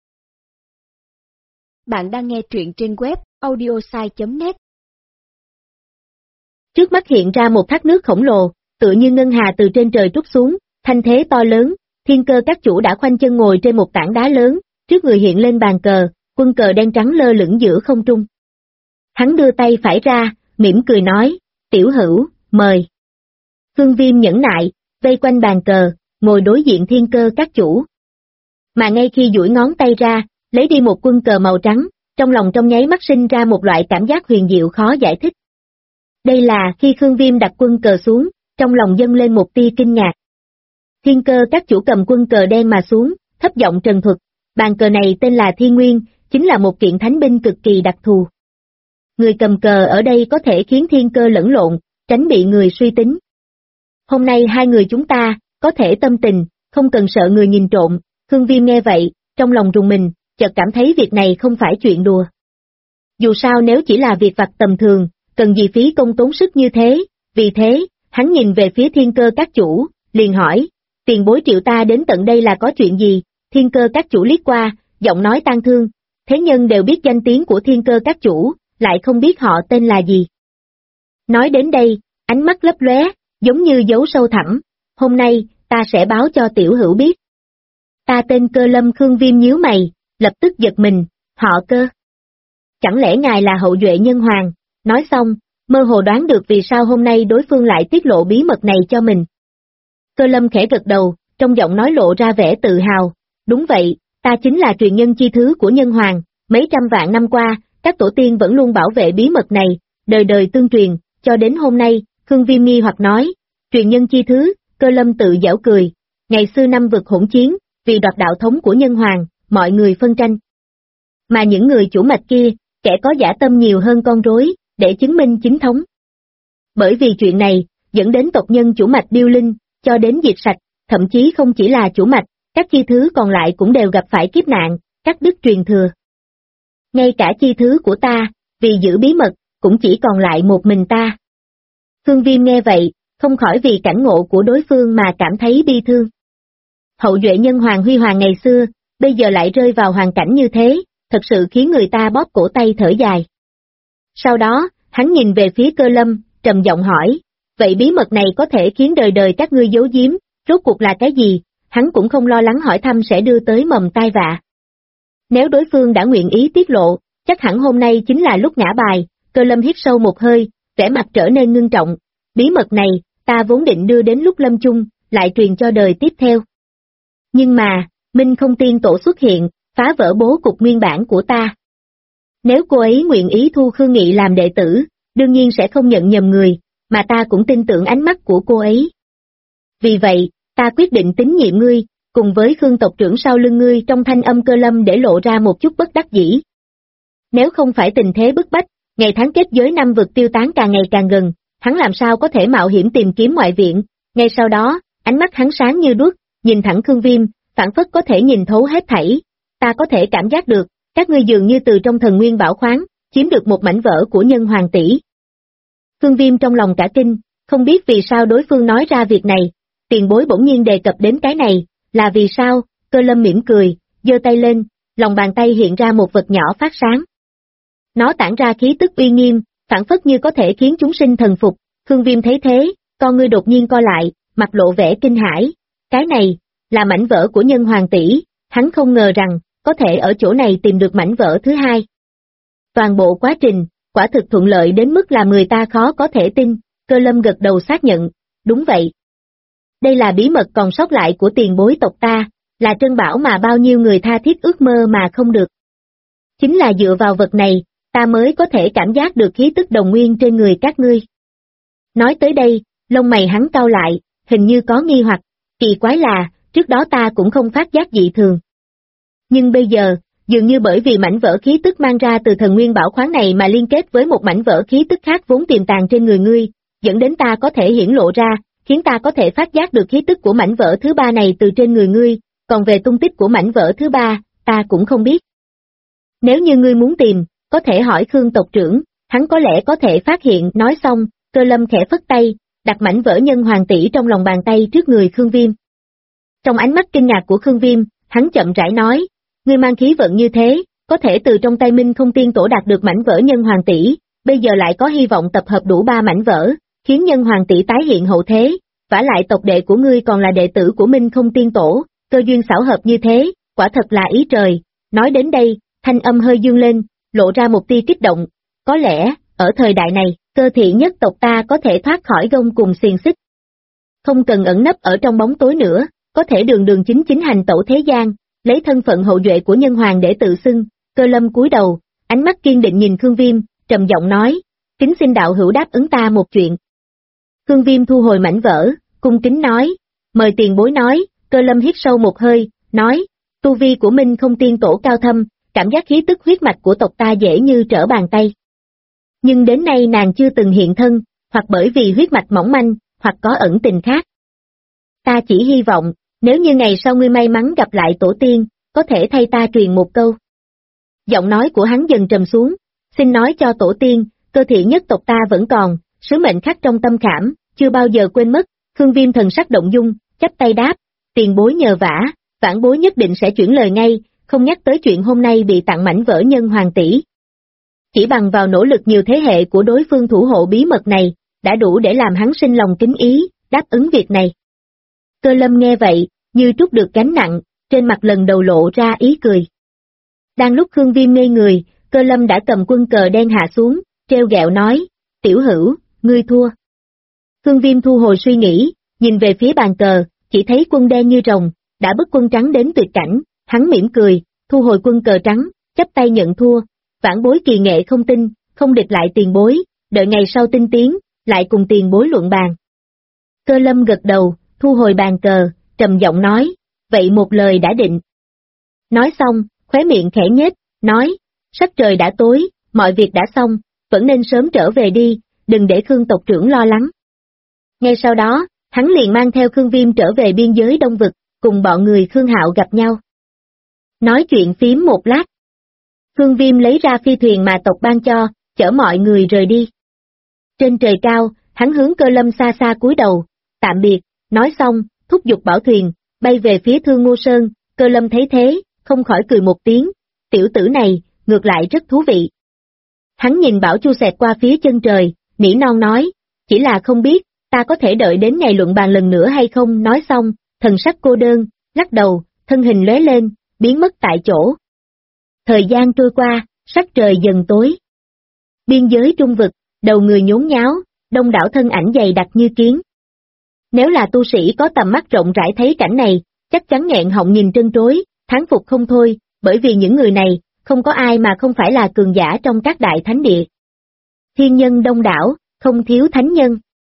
Bạn đang nghe truyện trên web audiosai.net. Trước mắt hiện ra một thác nước khổng lồ, tựa như ngân hà từ trên trời trút xuống, thanh thế to lớn. Thiên Cơ các chủ đã khoanh chân ngồi trên một tảng đá lớn, trước người hiện lên bàn cờ, quân cờ đen trắng lơ lửng giữa không trung. Hắn đưa tay phải ra, mỉm cười nói, tiểu hữu, mời. Khương Viêm nhẫn nại, vây quanh bàn cờ, ngồi đối diện Thiên Cơ các chủ. Mà ngay khi duỗi ngón tay ra, lấy đi một quân cờ màu trắng, trong lòng trong nháy mắt sinh ra một loại cảm giác huyền diệu khó giải thích. Đây là khi Khương Viêm đặt quân cờ xuống, trong lòng dâng lên một tia kinh ngạc. Thiên Cơ các chủ cầm quân cờ đen mà xuống, thấp giọng trần thuật, bàn cờ này tên là Thiên Nguyên, chính là một kiện thánh binh cực kỳ đặc thù. Người cầm cờ ở đây có thể khiến thiên cơ lẫn lộn, tránh bị người suy tính. Hôm nay hai người chúng ta, có thể tâm tình, không cần sợ người nhìn trộm. Khương Viêm nghe vậy, trong lòng rùng mình, chợt cảm thấy việc này không phải chuyện đùa. Dù sao nếu chỉ là việc vặt tầm thường, cần gì phí công tốn sức như thế, vì thế, hắn nhìn về phía Thiên Cơ các chủ, liền hỏi, tiền bối triệu ta đến tận đây là có chuyện gì? Thiên Cơ các chủ liếc qua, giọng nói tang thương, thế nhân đều biết danh tiếng của Thiên Cơ các chủ, lại không biết họ tên là gì. Nói đến đây, ánh mắt lấp lóe, giống như dấu sâu thẳm, hôm nay, ta sẽ báo cho tiểu hữu biết. Ta tên Cơ Lâm. Khương Viêm nhíu mày, lập tức giật mình, họ Cơ. Chẳng lẽ ngài là hậu duệ nhân hoàng? Nói xong, mơ hồ đoán được vì sao hôm nay đối phương lại tiết lộ bí mật này cho mình. Cơ Lâm khẽ gật đầu, trong giọng nói lộ ra vẻ tự hào, đúng vậy, ta chính là truyền nhân chi thứ của nhân hoàng, mấy trăm vạn năm qua, các tổ tiên vẫn luôn bảo vệ bí mật này, đời đời tương truyền, cho đến hôm nay. Khương Viêm nghi hoặc nói, truyền nhân chi thứ. Cơ Lâm tự giễu cười, ngày xưa năm vực hỗn chiến, vì đoạt đạo thống của nhân hoàng, mọi người phân tranh. Mà những người chủ mạch kia, kẻ có dã tâm nhiều hơn con rối, để chứng minh chính thống. Bởi vì chuyện này, dẫn đến tộc nhân chủ mạch điêu linh, cho đến diệt sạch, thậm chí không chỉ là chủ mạch, các chi thứ còn lại cũng đều gặp phải kiếp nạn, cắt đứt truyền thừa. Ngay cả chi thứ của ta, vì giữ bí mật, cũng chỉ còn lại một mình ta. Khương Viêm nghe vậy, không khỏi vì cảnh ngộ của đối phương mà cảm thấy bi thương. Hậu duệ nhân hoàng huy hoàng ngày xưa, bây giờ lại rơi vào hoàn cảnh như thế, thật sự khiến người ta bóp cổ tay thở dài. Sau đó, hắn nhìn về phía Cơ Lâm, trầm giọng hỏi, vậy bí mật này có thể khiến đời đời các ngươi giấu giếm, rốt cuộc là cái gì? Hắn cũng không lo lắng hỏi thăm sẽ đưa tới mầm tai vạ. Nếu đối phương đã nguyện ý tiết lộ, chắc hẳn hôm nay chính là lúc ngã bài. Cơ Lâm hít sâu một hơi, vẻ mặt trở nên ngưng trọng, bí mật này, ta vốn định đưa đến lúc lâm chung, lại truyền cho đời tiếp theo. Nhưng mà, Minh Không Tiên Tổ xuất hiện, phá vỡ bố cục nguyên bản của ta. Nếu cô ấy nguyện ý thu Khương Nghị làm đệ tử, đương nhiên sẽ không nhận nhầm người, mà ta cũng tin tưởng ánh mắt của cô ấy. Vì vậy, ta quyết định tín nhiệm ngươi, cùng với Khương tộc trưởng sau lưng ngươi. Trong thanh âm Cơ Lâm để lộ ra một chút bất đắc dĩ. Nếu không phải tình thế bức bách, ngày tháng kết giới năm vực tiêu tán càng ngày càng gần, hắn làm sao có thể mạo hiểm tìm kiếm ngoại viện. Ngay sau đó, ánh mắt hắn sáng như đuốc, nhìn thẳng Khương Viêm, phảng phất có thể nhìn thấu hết thảy. Ta có thể cảm giác được, các ngươi dường như từ trong thần nguyên bảo khoáng, chiếm được một mảnh vỡ của nhân hoàng tỷ. Khương Viêm trong lòng cả kinh, không biết vì sao đối phương nói ra việc này. Tiền bối bỗng nhiên đề cập đến cái này, là vì sao? Cơ Lâm mỉm cười, giơ tay lên, lòng bàn tay hiện ra một vật nhỏ phát sáng. Nó tản ra khí tức uy nghiêm, phảng phất như có thể khiến chúng sinh thần phục. Khương Viêm thấy thế, con ngươi đột nhiên co lại, mặt lộ vẻ kinh hãi. Cái này, là mảnh vỡ của nhân hoàng tỷ, hắn không ngờ rằng, có thể ở chỗ này tìm được mảnh vỡ thứ hai. Toàn bộ quá trình, quả thực thuận lợi đến mức làm người ta khó có thể tin. Cơ Lâm gật đầu xác nhận, đúng vậy. Đây là bí mật còn sót lại của tiền bối tộc ta, là trân bảo mà bao nhiêu người tha thiết ước mơ mà không được. Chính là dựa vào vật này, ta mới có thể cảm giác được khí tức đồng nguyên trên người các ngươi. Nói tới đây, lông mày hắn cau lại, hình như có nghi hoặc, kỳ quái là, trước đó ta cũng không phát giác dị thường. Nhưng bây giờ, dường như bởi vì mảnh vỡ khí tức mang ra từ thần nguyên bảo khoáng này mà liên kết với một mảnh vỡ khí tức khác vốn tiềm tàng trên người ngươi, dẫn đến ta có thể hiển lộ ra, khiến ta có thể phát giác được khí tức của mảnh vỡ thứ ba này từ trên người ngươi, còn về tung tích của mảnh vỡ thứ ba, ta cũng không biết. Nếu như ngươi muốn tìm, có thể hỏi Khương tộc trưởng, hắn có lẽ có thể phát hiện. Nói xong, Cơ Lâm khẽ phất tay, đặt mảnh vỡ nhân hoàng tỷ trong lòng bàn tay trước người Khương Viêm. Trong ánh mắt kinh ngạc của Khương Viêm, hắn chậm rãi nói, ngươi mang khí vận như thế, có thể từ trong tay Minh Không Tiên Tổ đạt được mảnh vỡ nhân hoàng tỷ, bây giờ lại có hy vọng tập hợp đủ 3 mảnh vỡ, khiến nhân hoàng tỷ tái hiện hậu thế, vả lại tộc đệ của ngươi còn là đệ tử của Minh Không Tiên Tổ, cơ duyên xảo hợp như thế, quả thật là ý trời. Nói đến đây, thanh âm hơi dương lên, lộ ra một tia kích động, có lẽ, ở thời đại này, cơ thị nhất tộc ta có thể thoát khỏi gông cùng xiềng xích. Không cần ẩn nấp ở trong bóng tối nữa, có thể đường đường chính chính hành tẩu thế gian, lấy thân phận hậu duệ của nhân hoàng để tự xưng. Cơ Lâm cúi đầu, ánh mắt kiên định nhìn Khương Viêm, trầm giọng nói, kính xin đạo hữu đáp ứng ta một chuyện. Khương Viêm thu hồi mảnh vỡ, cung kính nói, mời tiền bối nói. Cơ Lâm hít sâu một hơi, nói, tu vi của Minh Không Tiên Tổ cao thâm, cảm giác khí tức huyết mạch của tộc ta dễ như trở bàn tay. Nhưng đến nay nàng chưa từng hiện thân, hoặc bởi vì huyết mạch mỏng manh, hoặc có ẩn tình khác. Ta chỉ hy vọng, nếu như ngày sau ngươi may mắn gặp lại tổ tiên, có thể thay ta truyền một câu. Giọng nói của hắn dần trầm xuống, xin nói cho tổ tiên, cơ thị nhất tộc ta vẫn còn, sứ mệnh khắc trong tâm khảm, chưa bao giờ quên mất. Khương Viêm thần sắc động dung, chắp tay đáp, tiền bối nhờ vả, vãn bối nhất định sẽ chuyển lời ngay, không nhắc tới chuyện hôm nay bị tặng mảnh vỡ nhân hoàng tỷ. Chỉ bằng vào nỗ lực nhiều thế hệ của đối phương thủ hộ bí mật này, đã đủ để làm hắn sinh lòng kính ý, đáp ứng việc này. Cơ Lâm nghe vậy, như trút được gánh nặng, trên mặt lần đầu lộ ra ý cười. Đang lúc Khương Viêm ngây người, Cơ Lâm đã cầm quân cờ đen hạ xuống, treo gẹo nói, tiểu hữu, ngươi thua. Khương Viêm thu hồi suy nghĩ, nhìn về phía bàn cờ, chỉ thấy quân đen như rồng, đã bức quân trắng đến tuyệt cảnh, hắn mỉm cười, thu hồi quân cờ trắng, chắp tay nhận thua, vãn bối kỳ nghệ không tin, không địch lại tiền bối, đợi ngày sau tinh tiến, lại cùng tiền bối luận bàn. Cơ Lâm gật đầu, thu hồi bàn cờ, trầm giọng nói, vậy một lời đã định. Nói xong, khóe miệng khẽ nhếch, nói, sắc trời đã tối, mọi việc đã xong, vẫn nên sớm trở về đi, đừng để Khương tộc trưởng lo lắng. Ngay sau đó, hắn liền mang theo Khương Viêm trở về biên giới Đông Vực, cùng bọn người Khương Hạo gặp nhau. Nói chuyện phím một lát. Khương Viêm lấy ra phi thuyền mà tộc ban cho, chở mọi người rời đi. Trên trời cao, hắn hướng Cơ Lâm xa xa cúi đầu, tạm biệt, nói xong, thúc giục bảo thuyền, bay về phía Thương Ngô Sơn. Cơ Lâm thấy thế, không khỏi cười một tiếng, tiểu tử này, ngược lại rất thú vị. Hắn nhìn Bảo Chu xẹt qua phía chân trời, nỉ non nói, chỉ là không biết, ta có thể đợi đến ngày luận bàn lần nữa hay không. Nói xong, thần sắc cô đơn, lắc đầu, thân hình lóe lên, biến mất tại chỗ. Thời gian trôi qua, sắc trời dần tối. Biên giới Trung Vực, đầu người nhốn nháo, đông đảo thân ảnh dày đặc như kiến. Nếu là tu sĩ có tầm mắt rộng rãi thấy cảnh này, chắc chắn nghẹn họng nhìn trân trối, thán phục không thôi, bởi vì những người này, không có ai mà không phải là cường giả trong các đại thánh địa. Thiên nhân đông đảo, không thiếu thánh nhân.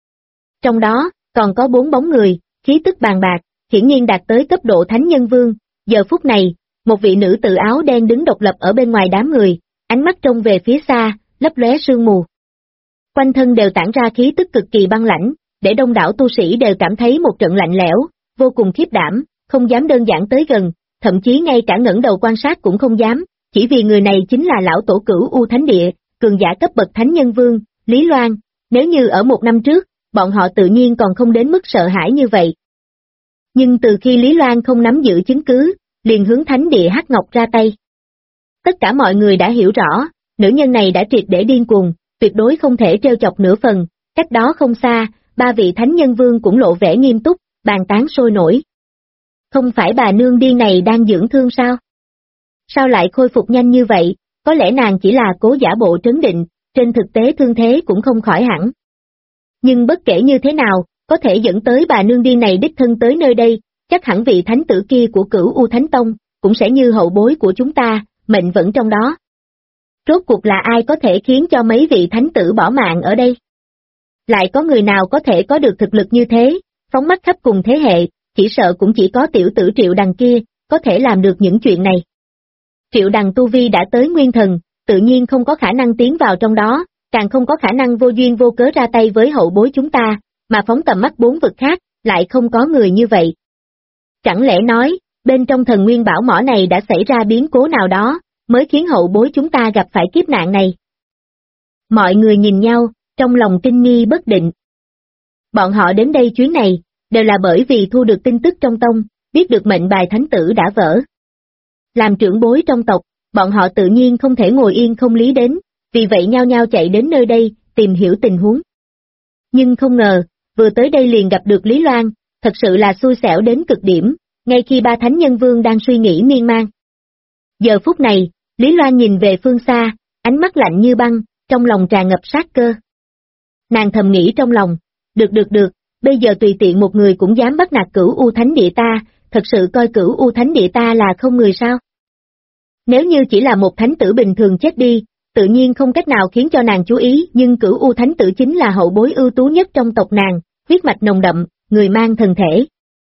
Trong đó, còn có 4 bóng người, khí tức bàn bạc, hiển nhiên đạt tới cấp độ Thánh Nhân Vương. Giờ phút này, một vị nữ tử áo đen đứng độc lập ở bên ngoài đám người, ánh mắt trông về phía xa, lấp lóe sương mù. Quanh thân đều tản ra khí tức cực kỳ băng lãnh, để đông đảo tu sĩ đều cảm thấy một trận lạnh lẽo, vô cùng khiếp đảm, không dám đơn giản tới gần, thậm chí ngay cả ngẩng đầu quan sát cũng không dám, chỉ vì người này chính là lão tổ Cửu U Thánh Địa, cường giả cấp bậc Thánh Nhân Vương, Lý Loan. Nếu như ở 1 năm trước, bọn họ tự nhiên còn không đến mức sợ hãi như vậy. Nhưng từ khi Lý Loan không nắm giữ chứng cứ, liền hướng Thánh Địa Hắc Ngọc ra tay. Tất cả mọi người đã hiểu rõ, nữ nhân này đã triệt để điên cuồng, tuyệt đối không thể trêu chọc nửa phần. Cách đó không xa, 3 vị Thánh Nhân Vương cũng lộ vẻ nghiêm túc, bàn tán sôi nổi. Không phải bà nương điên này đang dưỡng thương sao? Sao lại khôi phục nhanh như vậy? Có lẽ nàng chỉ là cố giả bộ trấn định, trên thực tế thương thế cũng không khỏi hẳn. Nhưng bất kể như thế nào, có thể dẫn tới bà nương điên này đích thân tới nơi đây, chắc hẳn vị thánh tử kia của Cửu U Thánh Tông, cũng sẽ như hậu bối của chúng ta, mệnh vẫn trong đó. Rốt cuộc là ai có thể khiến cho mấy vị thánh tử bỏ mạng ở đây? Lại có người nào có thể có được thực lực như thế, phóng mắt khắp cùng thế hệ, chỉ sợ cũng chỉ có tiểu tử Triệu Đằng kia, có thể làm được những chuyện này. Triệu Đằng tu vi đã tới nguyên thần, tự nhiên không có khả năng tiến vào trong đó, càng không có khả năng vô duyên vô cớ ra tay với hậu bối chúng ta, mà phóng tầm mắt 4 vực khác, lại không có người như vậy. Chẳng lẽ nói, bên trong thần nguyên bảo mỏ này đã xảy ra biến cố nào đó, mới khiến hậu bối chúng ta gặp phải kiếp nạn này? Mọi người nhìn nhau, trong lòng kinh nghi bất định. Bọn họ đến đây chuyến này, đều là bởi vì thu được tin tức trong tông, biết được mệnh bài thánh tử đã vỡ. Làm trưởng bối trong tộc, bọn họ tự nhiên không thể ngồi yên không lý đến, vì vậy nhao nhao chạy đến nơi đây, tìm hiểu tình huống. Nhưng không ngờ, vừa tới đây liền gặp được Lý Loan, thật sự là xui xẻo đến cực điểm, ngay khi 3 Thánh Nhân Vương đang suy nghĩ miên man. Giờ phút này, Lý Loan nhìn về phương xa, ánh mắt lạnh như băng, trong lòng tràn ngập sát cơ. Nàng thầm nghĩ trong lòng, được, bây giờ tùy tiện một người cũng dám bắt nạt Cửu U Thánh Địa ta, thật sự coi Cửu U Thánh Địa ta là không người sao? Nếu như chỉ là một thánh tử bình thường chết đi, tự nhiên không cách nào khiến cho nàng chú ý, nhưng Cửu U Thánh tử chính là hậu bối ưu tú nhất trong tộc nàng, huyết mạch nồng đậm, người mang thần thể.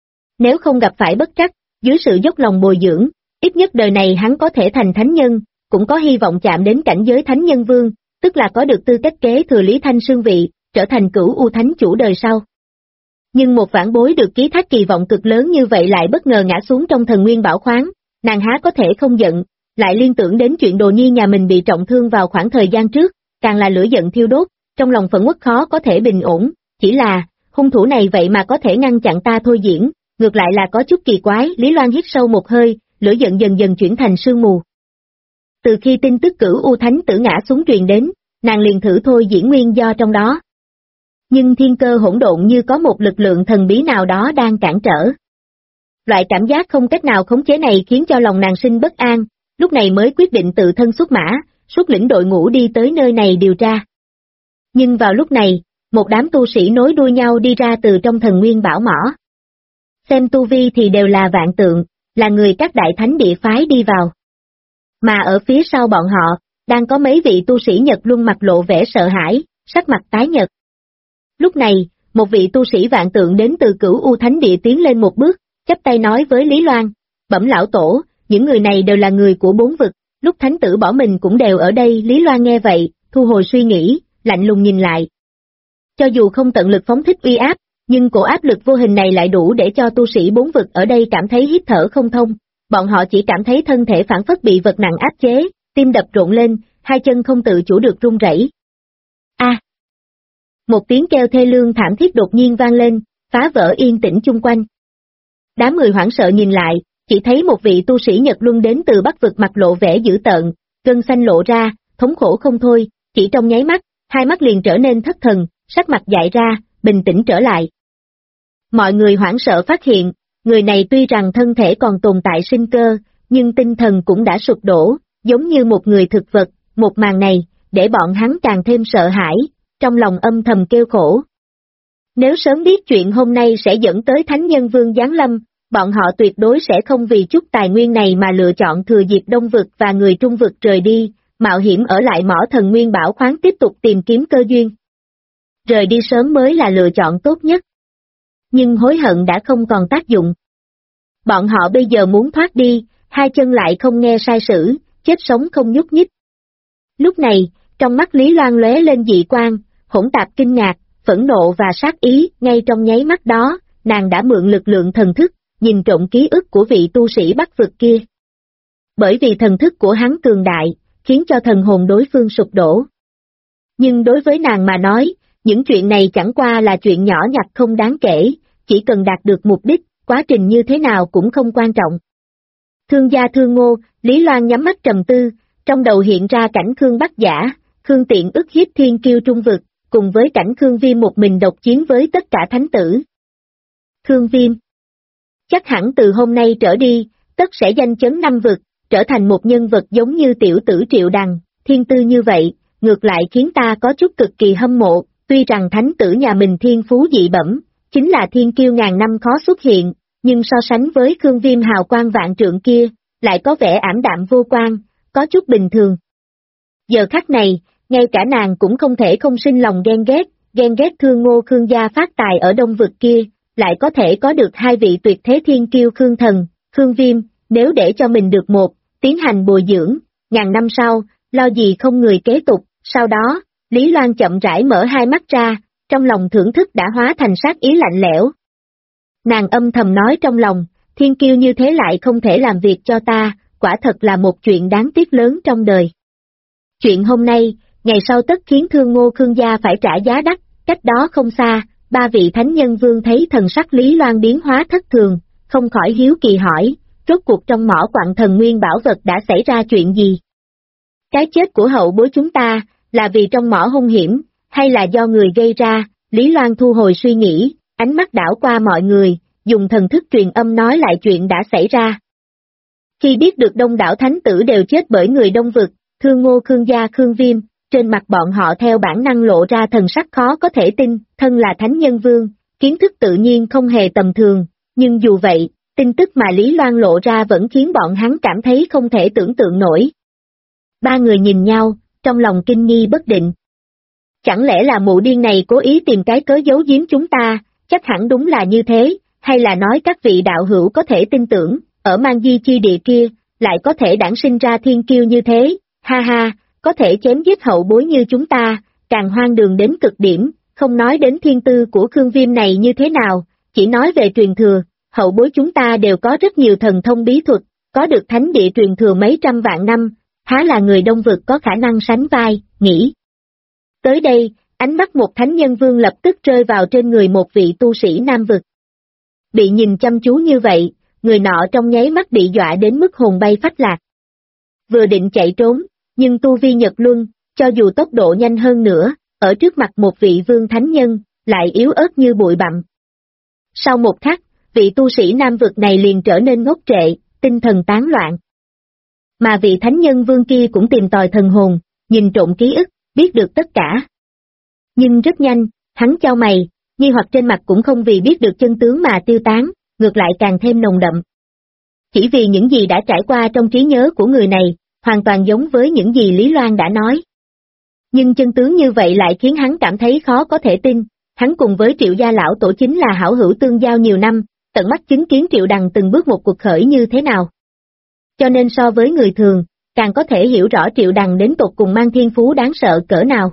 Nếu không gặp phải bất trắc, dưới sự dốc lòng bồi dưỡng, ít nhất đời này hắn có thể thành thánh nhân, cũng có hy vọng chạm đến cảnh giới Thánh Nhân Vương, tức là có được tư cách kế thừa Lý Thanh Sương vị, trở thành Cửu U Thánh chủ đời sau. Nhưng một vãn bối được ký thác kỳ vọng cực lớn như vậy lại bất ngờ ngã xuống trong thần nguyên bảo khoáng, nàng há có thể không giận, lại liên tưởng đến chuyện Đồ Nhi nhà mình bị trọng thương vào khoảng thời gian trước, càng là lửa giận thiêu đốt, trong lòng phẫn uất khó có thể bình ổn, chỉ là, hung thủ này vậy mà có thể ngăn chặn ta thôi diễn, ngược lại là có chút kỳ quái. Lý Loan hít sâu một hơi, lửa giận dần dần chuyển thành sương mù. Từ khi tin tức Cửu U Thánh tử ngã xuống truyền đến, nàng liền thử thôi diễn nguyên do trong đó. Nhưng thiên cơ hỗn độn như có một lực lượng thần bí nào đó đang cản trở. Loại cảm giác không cách nào khống chế này khiến cho lòng nàng sinh bất an, lúc này mới quyết định tự thân xuất mã, xuất lĩnh đội ngũ đi tới nơi này điều tra. Nhưng vào lúc này, một đám tu sĩ nối đuôi nhau đi ra từ trong thần nguyên bảo mỏ. Xem tu vi thì đều là vạn tượng, là người các đại thánh địa phái đi vào. Mà ở phía sau bọn họ, đang có mấy vị tu sĩ Nhật Luân mặt lộ vẻ sợ hãi, sắc mặt tái nhợt. Lúc này, một vị tu sĩ vạn tượng đến từ Cửu U Thánh Địa tiến lên một bước, chắp tay nói với Lý Loan, bẩm lão tổ, những người này đều là người của 4 vực, lúc thánh tử bỏ mình cũng đều ở đây. Lý Loan nghe vậy, thu hồi suy nghĩ, lạnh lùng nhìn lại. Cho dù không tận lực phóng thích uy áp, nhưng cổ áp lực vô hình này lại đủ để cho tu sĩ 4 vực ở đây cảm thấy hít thở không thông, bọn họ chỉ cảm thấy thân thể phản phất bị vật nặng áp chế, tim đập rộn lên, hai chân không tự chủ được run rẩy. A! Một tiếng kêu thê lương thảm thiết đột nhiên vang lên, phá vỡ yên tĩnh chung quanh. Đám người hoảng sợ nhìn lại, chỉ thấy một vị tu sĩ Nhật Luân đến từ Bắc vực mặt lộ vẻ dữ tợn, gân xanh lộ ra, thống khổ không thôi, chỉ trong nháy mắt, hai mắt liền trở nên thất thần, sắc mặt dại ra, bình tĩnh trở lại. Mọi người hoảng sợ phát hiện, người này tuy rằng thân thể còn tồn tại sinh cơ, nhưng tinh thần cũng đã sụp đổ, giống như một người thực vật. Một màn này, để bọn hắn càng thêm sợ hãi, trong lòng âm thầm kêu khổ. Nếu sớm biết chuyện hôm nay sẽ dẫn tới Thánh Nhân Vương giáng lâm, bọn họ tuyệt đối sẽ không vì chút tài nguyên này mà lựa chọn thừa dịp Đông vực và người Trung vực rời đi, mạo hiểm ở lại mỏ thần nguyên bảo khoáng tiếp tục tìm kiếm cơ duyên. rời đi sớm mới là lựa chọn tốt nhất. Nhưng hối hận đã không còn tác dụng. Bọn họ bây giờ muốn thoát đi, hai chân lại không nghe sai sử, chết sống không nhúc nhích. Lúc này, trong mắt Lý Loan lóe lên dị quang, hỗn tạp kinh ngạc, phẫn nộ và sát ý, ngay trong nháy mắt đó, nàng đã mượn lực lượng thần thức, nhìn trộm ký ức của vị tu sĩ Bắc vực kia. Bởi vì thần thức của hắn cường đại, khiến cho thần hồn đối phương sụp đổ. Nhưng đối với nàng mà nói, những chuyện này chẳng qua là chuyện nhỏ nhặt không đáng kể, chỉ cần đạt được mục đích, quá trình như thế nào cũng không quan trọng. Thương gia Thương Ngô, Lý Loan nhắm mắt trầm tư, trong đầu hiện ra cảnh Khương Bắc Giả, Khương Tiện ức hiếp thiên kiêu trung vực, cùng với cảnh Khương Viêm một mình độc chiến với tất cả thánh tử. Khương Viêm chắc hẳn từ hôm nay trở đi, tất sẽ danh chấn năm vực, trở thành một nhân vật giống như tiểu tử Triệu Đằng, thiên tư như vậy, ngược lại khiến ta có chút cực kỳ hâm mộ, tuy rằng thánh tử nhà mình thiên phú dị bẩm, chính là thiên kiêu ngàn năm khó xuất hiện, nhưng so sánh với Khương Viêm hào quang vạn trượng kia, lại có vẻ ảm đạm vô quan, có chút bình thường. Giờ khắc này, ngay cả nàng cũng không thể không sinh lòng ghen ghét Thương Ngô Khương gia phát tài ở đông vực kia, lại có thể có được hai vị tuyệt thế thiên kiêu Khương Thần, Khương Viêm, nếu để cho mình được một, tiến hành bồi dưỡng, ngàn năm sau, lo gì không người kế tục, sau đó, Lý Loan chậm rãi mở hai mắt ra, trong lòng thưởng thức đã hóa thành sát ý lạnh lẽo. Nàng âm thầm nói trong lòng, thiên kiêu như thế lại không thể làm việc cho ta, quả thật là một chuyện đáng tiếc lớn trong đời. Chuyện hôm nay, ngày sau tất khiến Thương Ngô Khương gia phải trả giá đắt, cách đó không xa, ba vị thánh nhân vương thấy thần sắc Lý Loan biến hóa thất thường, không khỏi hiếu kỳ hỏi, rốt cuộc trong mỏ quặng thần nguyên bảo vật đã xảy ra chuyện gì? Cái chết của hậu bối chúng ta, là vì trong mỏ hung hiểm, hay là do người gây ra? Lý Loan thu hồi suy nghĩ, ánh mắt đảo qua mọi người, dùng thần thức truyền âm nói lại chuyện đã xảy ra. Khi biết được đông đảo thánh tử đều chết bởi người đông vực, Thương Ngô Khương gia Khương Viêm, trên mặt bọn họ theo bản năng lộ ra thần sắc khó có thể tin, thân là thánh nhân vương, kiến thức tự nhiên không hề tầm thường, nhưng dù vậy, tin tức mà Lý Loan lộ ra vẫn khiến bọn hắn cảm thấy không thể tưởng tượng nổi. Ba người nhìn nhau, trong lòng kinh nghi bất định. Chẳng lẽ là mụ điên này cố ý tìm cái cớ giấu giếm chúng ta, chắc hẳn đúng là như thế, hay là nói các vị đạo hữu có thể tin tưởng, ở Mang Di chi địa kia, lại có thể đản sinh ra thiên kiêu như thế, ha ha, có thể chém giết hậu bối như chúng ta, càng hoang đường đến cực điểm, không nói đến thiên tư của Khương Viêm này như thế nào, chỉ nói về truyền thừa, hậu bối chúng ta đều có rất nhiều thần thông bí thuật, có được thánh địa truyền thừa mấy trăm vạn năm, há là người đông vực có khả năng sánh vai, nghĩ. Tới đây, ánh mắt một thánh nhân vương lập tức rơi vào trên người một vị tu sĩ nam vực. Bị nhìn chăm chú như vậy, người nọ trong nháy mắt bị dọa đến mức hồn bay phách lạc. Vừa định chạy trốn, nhưng tu vi Nhật Luân, cho dù tốc độ nhanh hơn nữa, ở trước mặt một vị vương thánh nhân, lại yếu ớt như bụi bặm. Sau một khắc, vị tu sĩ nam vực này liền trở nên ngốc trệ, tinh thần tán loạn. Mà vị thánh nhân vương kia cũng tìm tòi thần hồn, nhìn trộm ký ức, biết được tất cả. Nhưng rất nhanh, hắn chau mày, nghi hoặc trên mặt cũng không vì biết được chân tướng mà tiêu tán, ngược lại càng thêm nồng đậm. Chỉ vì những gì đã trải qua trong trí nhớ của người này, hoàn toàn giống với những gì Lý Loan đã nói. Nhưng chân tướng như vậy lại khiến hắn cảm thấy khó có thể tin, hắn cùng với Triệu gia lão tổ chính là hảo hữu tương giao nhiều năm, tận mắt chứng kiến Triệu Đằng từng bước một cuộc khởi như thế nào. Cho nên so với người thường, càng có thể hiểu rõ Triệu Đằng đến tột cùng mang thiên phú đáng sợ cỡ nào.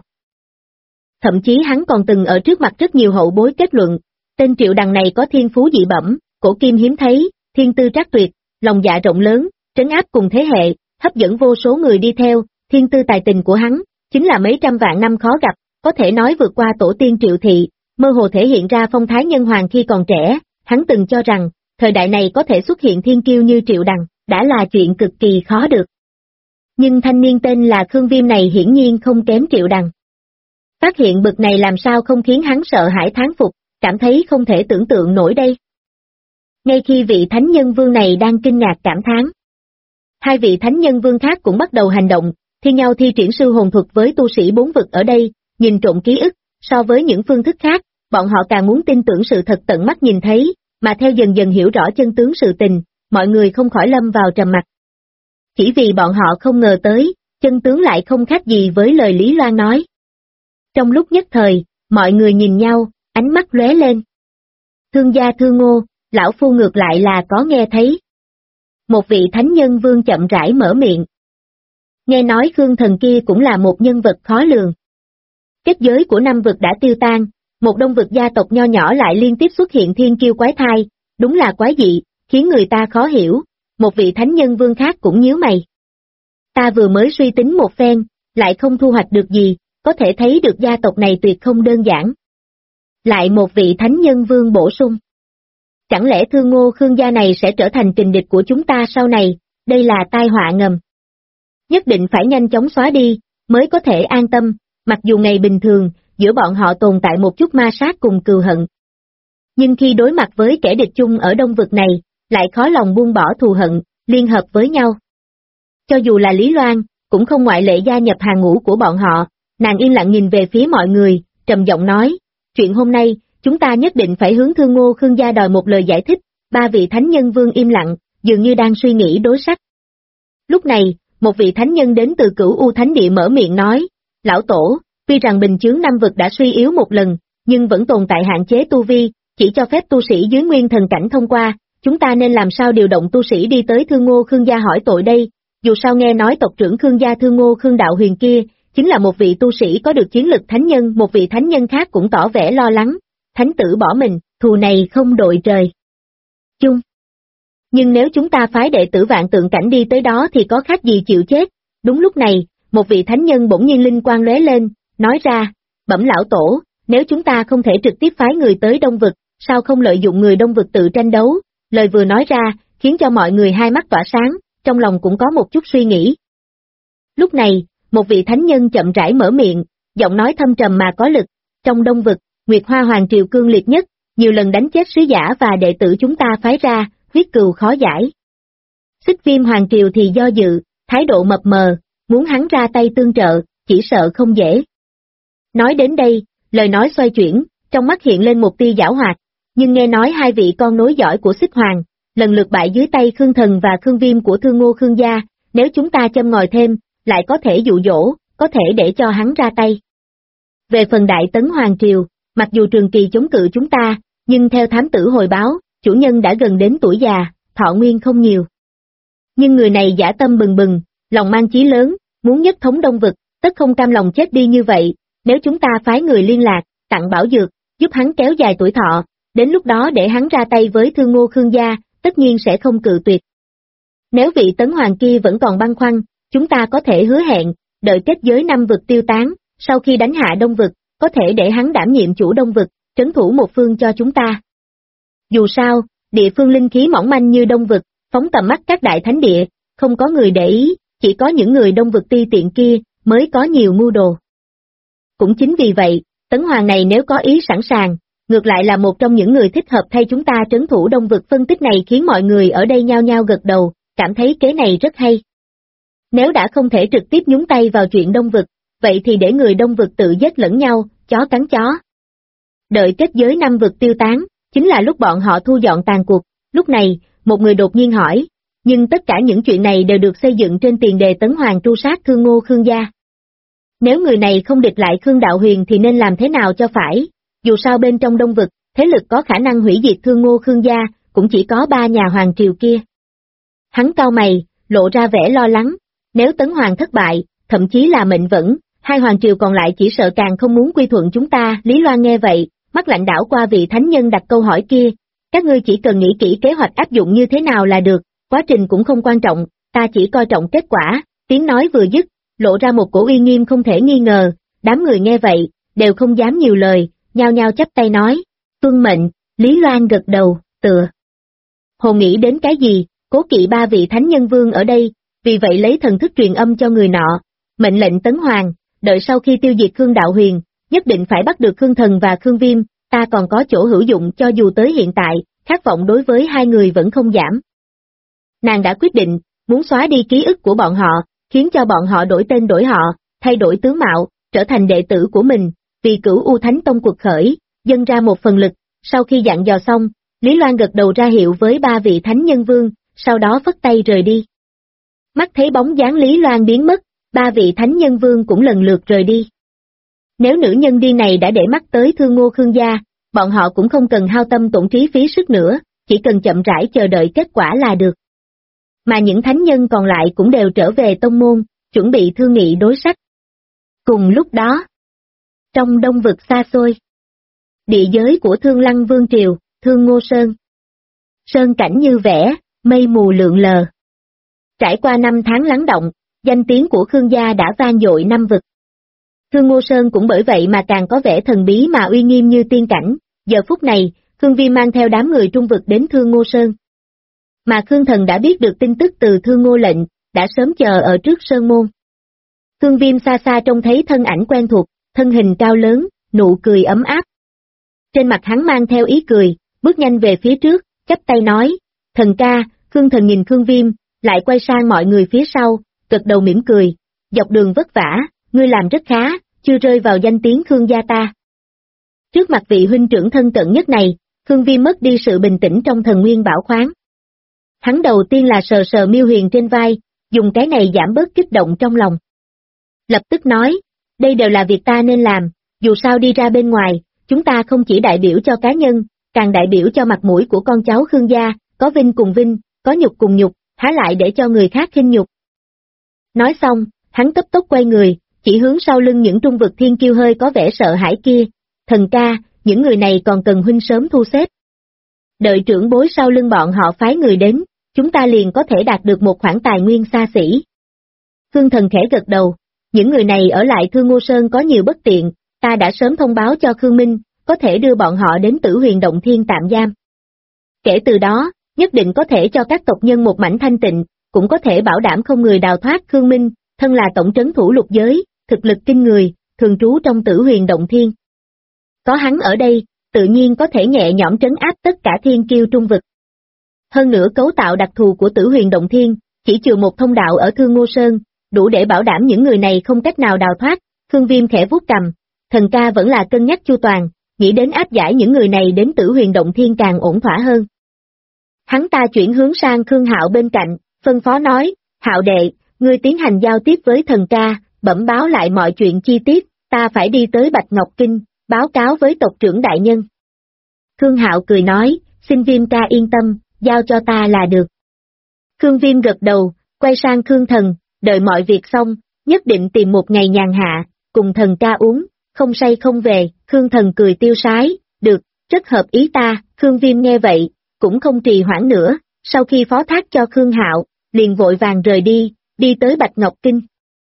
Thậm chí hắn còn từng ở trước mặt rất nhiều hậu bối kết luận, tên Triệu Đằng này có thiên phú dị bẩm, cổ kim hiếm thấy, thiên tư trác tuyệt, lòng dạ rộng lớn, trấn áp cùng thế hệ, hấp dẫn vô số người đi theo, thiên tư tài tình của hắn, chính là mấy trăm vạn năm khó gặp, có thể nói vượt qua tổ tiên Triệu thị, mơ hồ thể hiện ra phong thái nhân hoàng khi còn trẻ, hắn từng cho rằng, thời đại này có thể xuất hiện thiên kiêu như Triệu Đằng, đã là chuyện cực kỳ khó được. Nhưng thanh niên tên là Khương Viêm này hiển nhiên không kém Triệu Đằng. Phát hiện bực này làm sao không khiến hắn sợ hãi thán phục, cảm thấy không thể tưởng tượng nổi đây. Ngay khi vị thánh nhân vương này đang kinh ngạc cảm thán, hai vị thánh nhân vương khác cũng bắt đầu hành động, thi nhau thi triển sư hồn thuật với tu sĩ bốn vực ở đây, nhìn trộm ký ức, so với những phương thức khác, bọn họ càng muốn tin tưởng sự thật tận mắt nhìn thấy, mà theo dần dần hiểu rõ chân tướng sự tình, mọi người không khỏi lâm vào trầm mặc. Chỉ vì bọn họ không ngờ tới, chân tướng lại không khác gì với lời Lý Loan nói. Trong lúc nhất thời, Mọi người nhìn nhau, ánh mắt lóe lên. Thương gia Thương Ngô, lão phu ngược lại là có nghe thấy. Một vị thánh nhân vương chậm rãi mở miệng. Nghe nói Khương Thần kia cũng là một nhân vật khó lường. Kết giới của năm vực đã tiêu tan, một đông vực gia tộc nho nhỏ lại liên tiếp xuất hiện thiên kiêu quái thai, đúng là quái dị, khiến người ta khó hiểu. Một vị thánh nhân vương khác cũng nhíu mày. Ta vừa mới suy tính một phen, lại không thu hoạch được gì, có thể thấy được gia tộc này tuyệt không đơn giản. Lại một vị thánh nhân vương bổ sung. Chẳng lẽ Thương Ngô Khương gia này sẽ trở thành kình địch của chúng ta sau này, đây là tai họa ngầm. Nhất định phải nhanh chóng xóa đi, mới có thể an tâm, mặc dù ngày bình thường, giữa bọn họ tồn tại một chút ma sát cùng cừu hận. Nhưng khi đối mặt với kẻ địch chung ở đông vực này, lại khó lòng buông bỏ thù hận, liên hợp với nhau. Cho dù là Lý Loan, cũng không ngoại lệ gia nhập hàng ngũ của bọn họ, nàng yên lặng nhìn về phía mọi người, trầm giọng nói, chuyện hôm nay, chúng ta nhất định phải hướng Thương Ngô Khương gia đòi một lời giải thích. Ba vị thánh nhân vương im lặng, dường như đang suy nghĩ đối sách. Lúc này, một vị thánh nhân đến từ Cửu U Thánh Địa mở miệng nói, lão tổ, tuy rằng bình chướng năm vực đã suy yếu một lần, nhưng vẫn tồn tại hạn chế tu vi, chỉ cho phép tu sĩ dưới nguyên thần cảnh thông qua, chúng ta nên làm sao điều động tu sĩ đi tới Thương Ngô Khương gia hỏi tội đây, dù sao nghe nói tộc trưởng Khương gia Thương Ngô Khương Đạo Huyền kia, chính là một vị tu sĩ có được chiến lực thánh nhân. Một vị thánh nhân khác cũng tỏ vẻ lo lắng, thánh tử bỏ mình, thù này không đội trời chung. Nhưng nếu chúng ta phái đệ tử Vạn Tượng Cảnh đi tới đó thì có khác gì chịu chết. Đúng lúc này, một vị thánh nhân bỗng nhiên linh quang lóe lên, nói ra, bẩm lão tổ, nếu chúng ta không thể trực tiếp phái người tới Đông Vực, sao không lợi dụng người Đông Vực tự tranh đấu. Lời vừa nói ra, khiến cho mọi người hai mắt tỏa sáng, trong lòng cũng có một chút suy nghĩ. Lúc này, một vị thánh nhân chậm rãi mở miệng, giọng nói thâm trầm mà có lực, trong Đông Vực, Nguyệt Hoa Hoàng Triều cương liệt nhất, nhiều lần đánh chết sứ giả và đệ tử chúng ta phái ra, huyết cừu khó giải. Xích Viêm Hoàng Triều thì do dự, thái độ mập mờ, muốn hắn ra tay tương trợ, chỉ sợ không dễ. Nói đến đây, lời nói xoay chuyển, trong mắt hiện lên một tia giảo hoạt, nhưng nghe nói hai vị con nối giỏi của Xích Hoàng, lần lượt bại dưới tay Khương Thần và Khương Viêm của Thương Ngô Khương gia, nếu chúng ta châm ngòi thêm, lại có thể dụ dỗ, có thể để cho hắn ra tay. Về phần Đại Tấn Hoàng Triều, mặc dù trường kỳ chống cự chúng ta, nhưng theo thám tử hồi báo, chủ nhân đã gần đến tuổi già, thọ nguyên không nhiều. Nhưng người này dã tâm bừng bừng, lòng mang chí lớn, muốn nhất thống Đông Vực, tất không cam lòng chết đi như vậy, nếu chúng ta phái người liên lạc, tặng bảo dược, giúp hắn kéo dài tuổi thọ, đến lúc đó để hắn ra tay với Thương Ngô Khương gia, tất nhiên sẽ không cự tuyệt. Nếu vị Tấn Hoàng kia vẫn còn băn khoăn, chúng ta có thể hứa hẹn, đợi kết giới năm vực tiêu tán, sau khi đánh hạ Đông Vực, có thể để hắn đảm nhiệm chủ Đông Vực, trấn thủ một phương cho chúng ta. Dù sao, địa phương linh khí mỏng manh như Đông Vực, phóng tầm mắt các đại thánh địa, không có người để ý, chỉ có những người Đông Vực ti tiện kia, mới có nhiều mưu đồ. Cũng chính vì vậy, Tấn Hoàng này nếu có ý sẵn sàng, ngược lại là một trong những người thích hợp thay chúng ta trấn thủ Đông Vực. Phân tích này khiến mọi người ở đây nhao nhao gật đầu, cảm thấy kế này rất hay. Nếu đã không thể trực tiếp nhúng tay vào chuyện Đông Vực, vậy thì để người Đông Vực tự giết lẫn nhau, chó cắn chó. Đợi kết giới năm vực tiêu tán, chính là lúc bọn họ thu dọn tàn cuộc. Lúc này, một người đột nhiên hỏi, nhưng tất cả những chuyện này đều được xây dựng trên tiền đề Tấn Hoàng tru sát Thương Ngô Khương gia. Nếu người này không địch lại Khương Đạo Huyền thì nên làm thế nào cho phải, dù sao bên trong Đông Vực, thế lực có khả năng hủy diệt Thương Ngô Khương gia, cũng chỉ có ba nhà hoàng triều kia. Hắn cau mày, lộ ra vẻ lo lắng, nếu Tấn Hoàng thất bại, thậm chí là mệnh vẫn, hai hoàng triều còn lại chỉ sợ càng không muốn quy thuận chúng ta. Lý Loan nghe vậy, mắt lạnh đảo qua vị thánh nhân đặt câu hỏi kia, các ngươi chỉ cần nghĩ kỹ kế hoạch áp dụng như thế nào là được, quá trình cũng không quan trọng, ta chỉ coi trọng kết quả. Tiếng nói vừa dứt, lộ ra một cổ uy nghiêm không thể nghi ngờ, đám người nghe vậy, đều không dám nhiều lời, nhao nhao chắp tay nói, tuân mệnh. Lý Loan gật đầu, tựa hồ nghĩ đến cái gì, cố kỵ ba vị thánh nhân vương ở đây, vì vậy lấy thần thức truyền âm cho người nọ, mệnh lệnh Tấn Hoàng, đợi sau khi tiêu diệt Khương Đạo Huyền, nhất định phải bắt được Khương Thần và Khương Viêm, ta còn có chỗ hữu dụng. Cho dù tới hiện tại, khát vọng đối với hai người vẫn không giảm. Nàng đã quyết định, muốn xóa đi ký ức của bọn họ, khiến cho bọn họ đổi tên đổi họ, thay đổi tướng mạo, trở thành đệ tử của mình, vì Cửu U Thánh Tông cuộc khởi, dâng ra một phần lực. Sau khi dặn dò xong, Lý Loan gật đầu ra hiệu với ba vị thánh nhân vương, sau đó phất tay rời đi. Mắt thấy bóng dáng Lý Loan biến mất, ba vị thánh nhân vương cũng lần lượt rời đi. Nếu nữ nhân điên này đã để mắt tới Thương Ngô Khương gia, bọn họ cũng không cần hao tâm tổn trí phí sức nữa, chỉ cần chậm rãi chờ đợi kết quả là được. Mà những thánh nhân còn lại cũng đều trở về tông môn, chuẩn bị thương nghị đối sách. Cùng lúc đó, trong đông vực xa xôi, địa giới của Thương Lăng Vương Triều, Thương Ngô Sơn. Sơn cảnh như vẽ, mây mù lượn lờ. Trải qua 5 tháng lắng động, danh tiếng của Khương gia đã vang dội năm vực. Thương Ngô Sơn cũng bởi vậy mà càng có vẻ thần bí mà uy nghiêm như tiên cảnh. Giờ phút này, Khương Viêm mang theo đám người trung vực đến Thương Ngô Sơn. Mà Khương Thần đã biết được tin tức từ Thương Ngô lệnh, đã sớm chờ ở trước Sơn Môn. Khương Viêm xa xa trông thấy thân ảnh quen thuộc, thân hình cao lớn, nụ cười ấm áp. Trên mặt hắn mang theo ý cười, bước nhanh về phía trước, chắp tay nói, thần ca. Khương Thần nhìn Khương Viêm, lại quay sang mọi người phía sau, gật đầu mỉm cười, dọc đường vất vả, ngươi làm rất khá, chưa rơi vào danh tiếng Khương gia ta. Trước mặt vị huynh trưởng thân cận nhất này, Khương Viêm mất đi sự bình tĩnh trong thần nguyên bảo khoáng. Hắn đầu tiên là sờ sờ Miêu Huyền trên vai, dùng cái này giảm bớt kích động trong lòng. Lập tức nói, đây đều là việc ta nên làm, dù sao đi ra bên ngoài, chúng ta không chỉ đại biểu cho cá nhân, càng đại biểu cho mặt mũi của con cháu Khương gia, có vinh cùng vinh, có nhục cùng nhục, há lại để cho người khác khinh nhục. Nói xong, hắn cấp tốc quay người, chỉ hướng sau lưng những trung vực thiên kiêu hơi có vẻ sợ hãi kia, thần ca, những người này còn cần huynh sớm thu xếp. Đợi trưởng bối sau lưng bọn họ phái người đến, chúng ta liền có thể đạt được một khoản tài nguyên xa xỉ. Khương Thần khẽ gật đầu, những người này ở lại Thương Ngô Sơn có nhiều bất tiện, ta đã sớm thông báo cho Khương Minh, có thể đưa bọn họ đến Tử Huyền Động Thiên tạm giam. Kể từ đó, nhất định có thể cho các tộc nhân một mảnh thanh tịnh, cũng có thể bảo đảm không người đào thoát. Khương Minh, thân là tổng trấn thủ lục giới, thực lực kinh người, thường trú trong Tử Huyền Động Thiên. Có hắn ở đây, tự nhiên có thể nhẹ nhõm trấn áp tất cả thiên kiêu trung vực. Hơn nữa cấu tạo đặc thù của Tử Huyền Động Thiên, chỉ trừ một thông đạo ở Thương Ngô Sơn, đủ để bảo đảm những người này không cách nào đào thoát. Khương Viêm khẽ vuốt cằm, thần ca vẫn là cân nhắc chu toàn, nghĩ đến áp giải những người này đến Tử Huyền Động Thiên càng ổn thỏa hơn. Hắn ta chuyển hướng sang Khương Hạo bên cạnh, phân phó nói, Hạo đệ, ngươi tiến hành giao tiếp với thần ca, bẩm báo lại mọi chuyện chi tiết, ta phải đi tới Bạch Ngọc Kinh, báo cáo với tộc trưởng đại nhân. Khương Hạo cười nói, xin Viêm ca yên tâm, giao cho ta là được. Khương Viêm gật đầu, quay sang Khương Thần, đợi mọi việc xong, nhất định tìm một ngày nhàn hạ, cùng thần ca uống, không say không về. Khương Thần cười tiêu sái, được, rất hợp ý ta. Khương Viêm nghe vậy, cũng không trì hoãn nữa, sau khi phó thác cho Khương Hạo, liền vội vàng rời đi, đi tới Bạch Ngọc Kinh.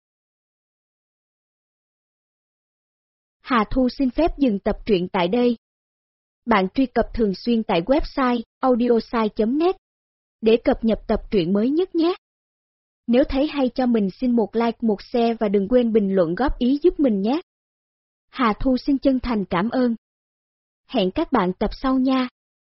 Hà Thu xin phép dừng tập truyện tại đây. Bạn truy cập thường xuyên tại website audiosai.net để cập nhật tập truyện mới nhất nhé. Nếu thấy hay cho mình xin một like, một share và đừng quên bình luận góp ý giúp mình nhé. Hà Thu xin chân thành cảm ơn. Hẹn các bạn tập sau nha.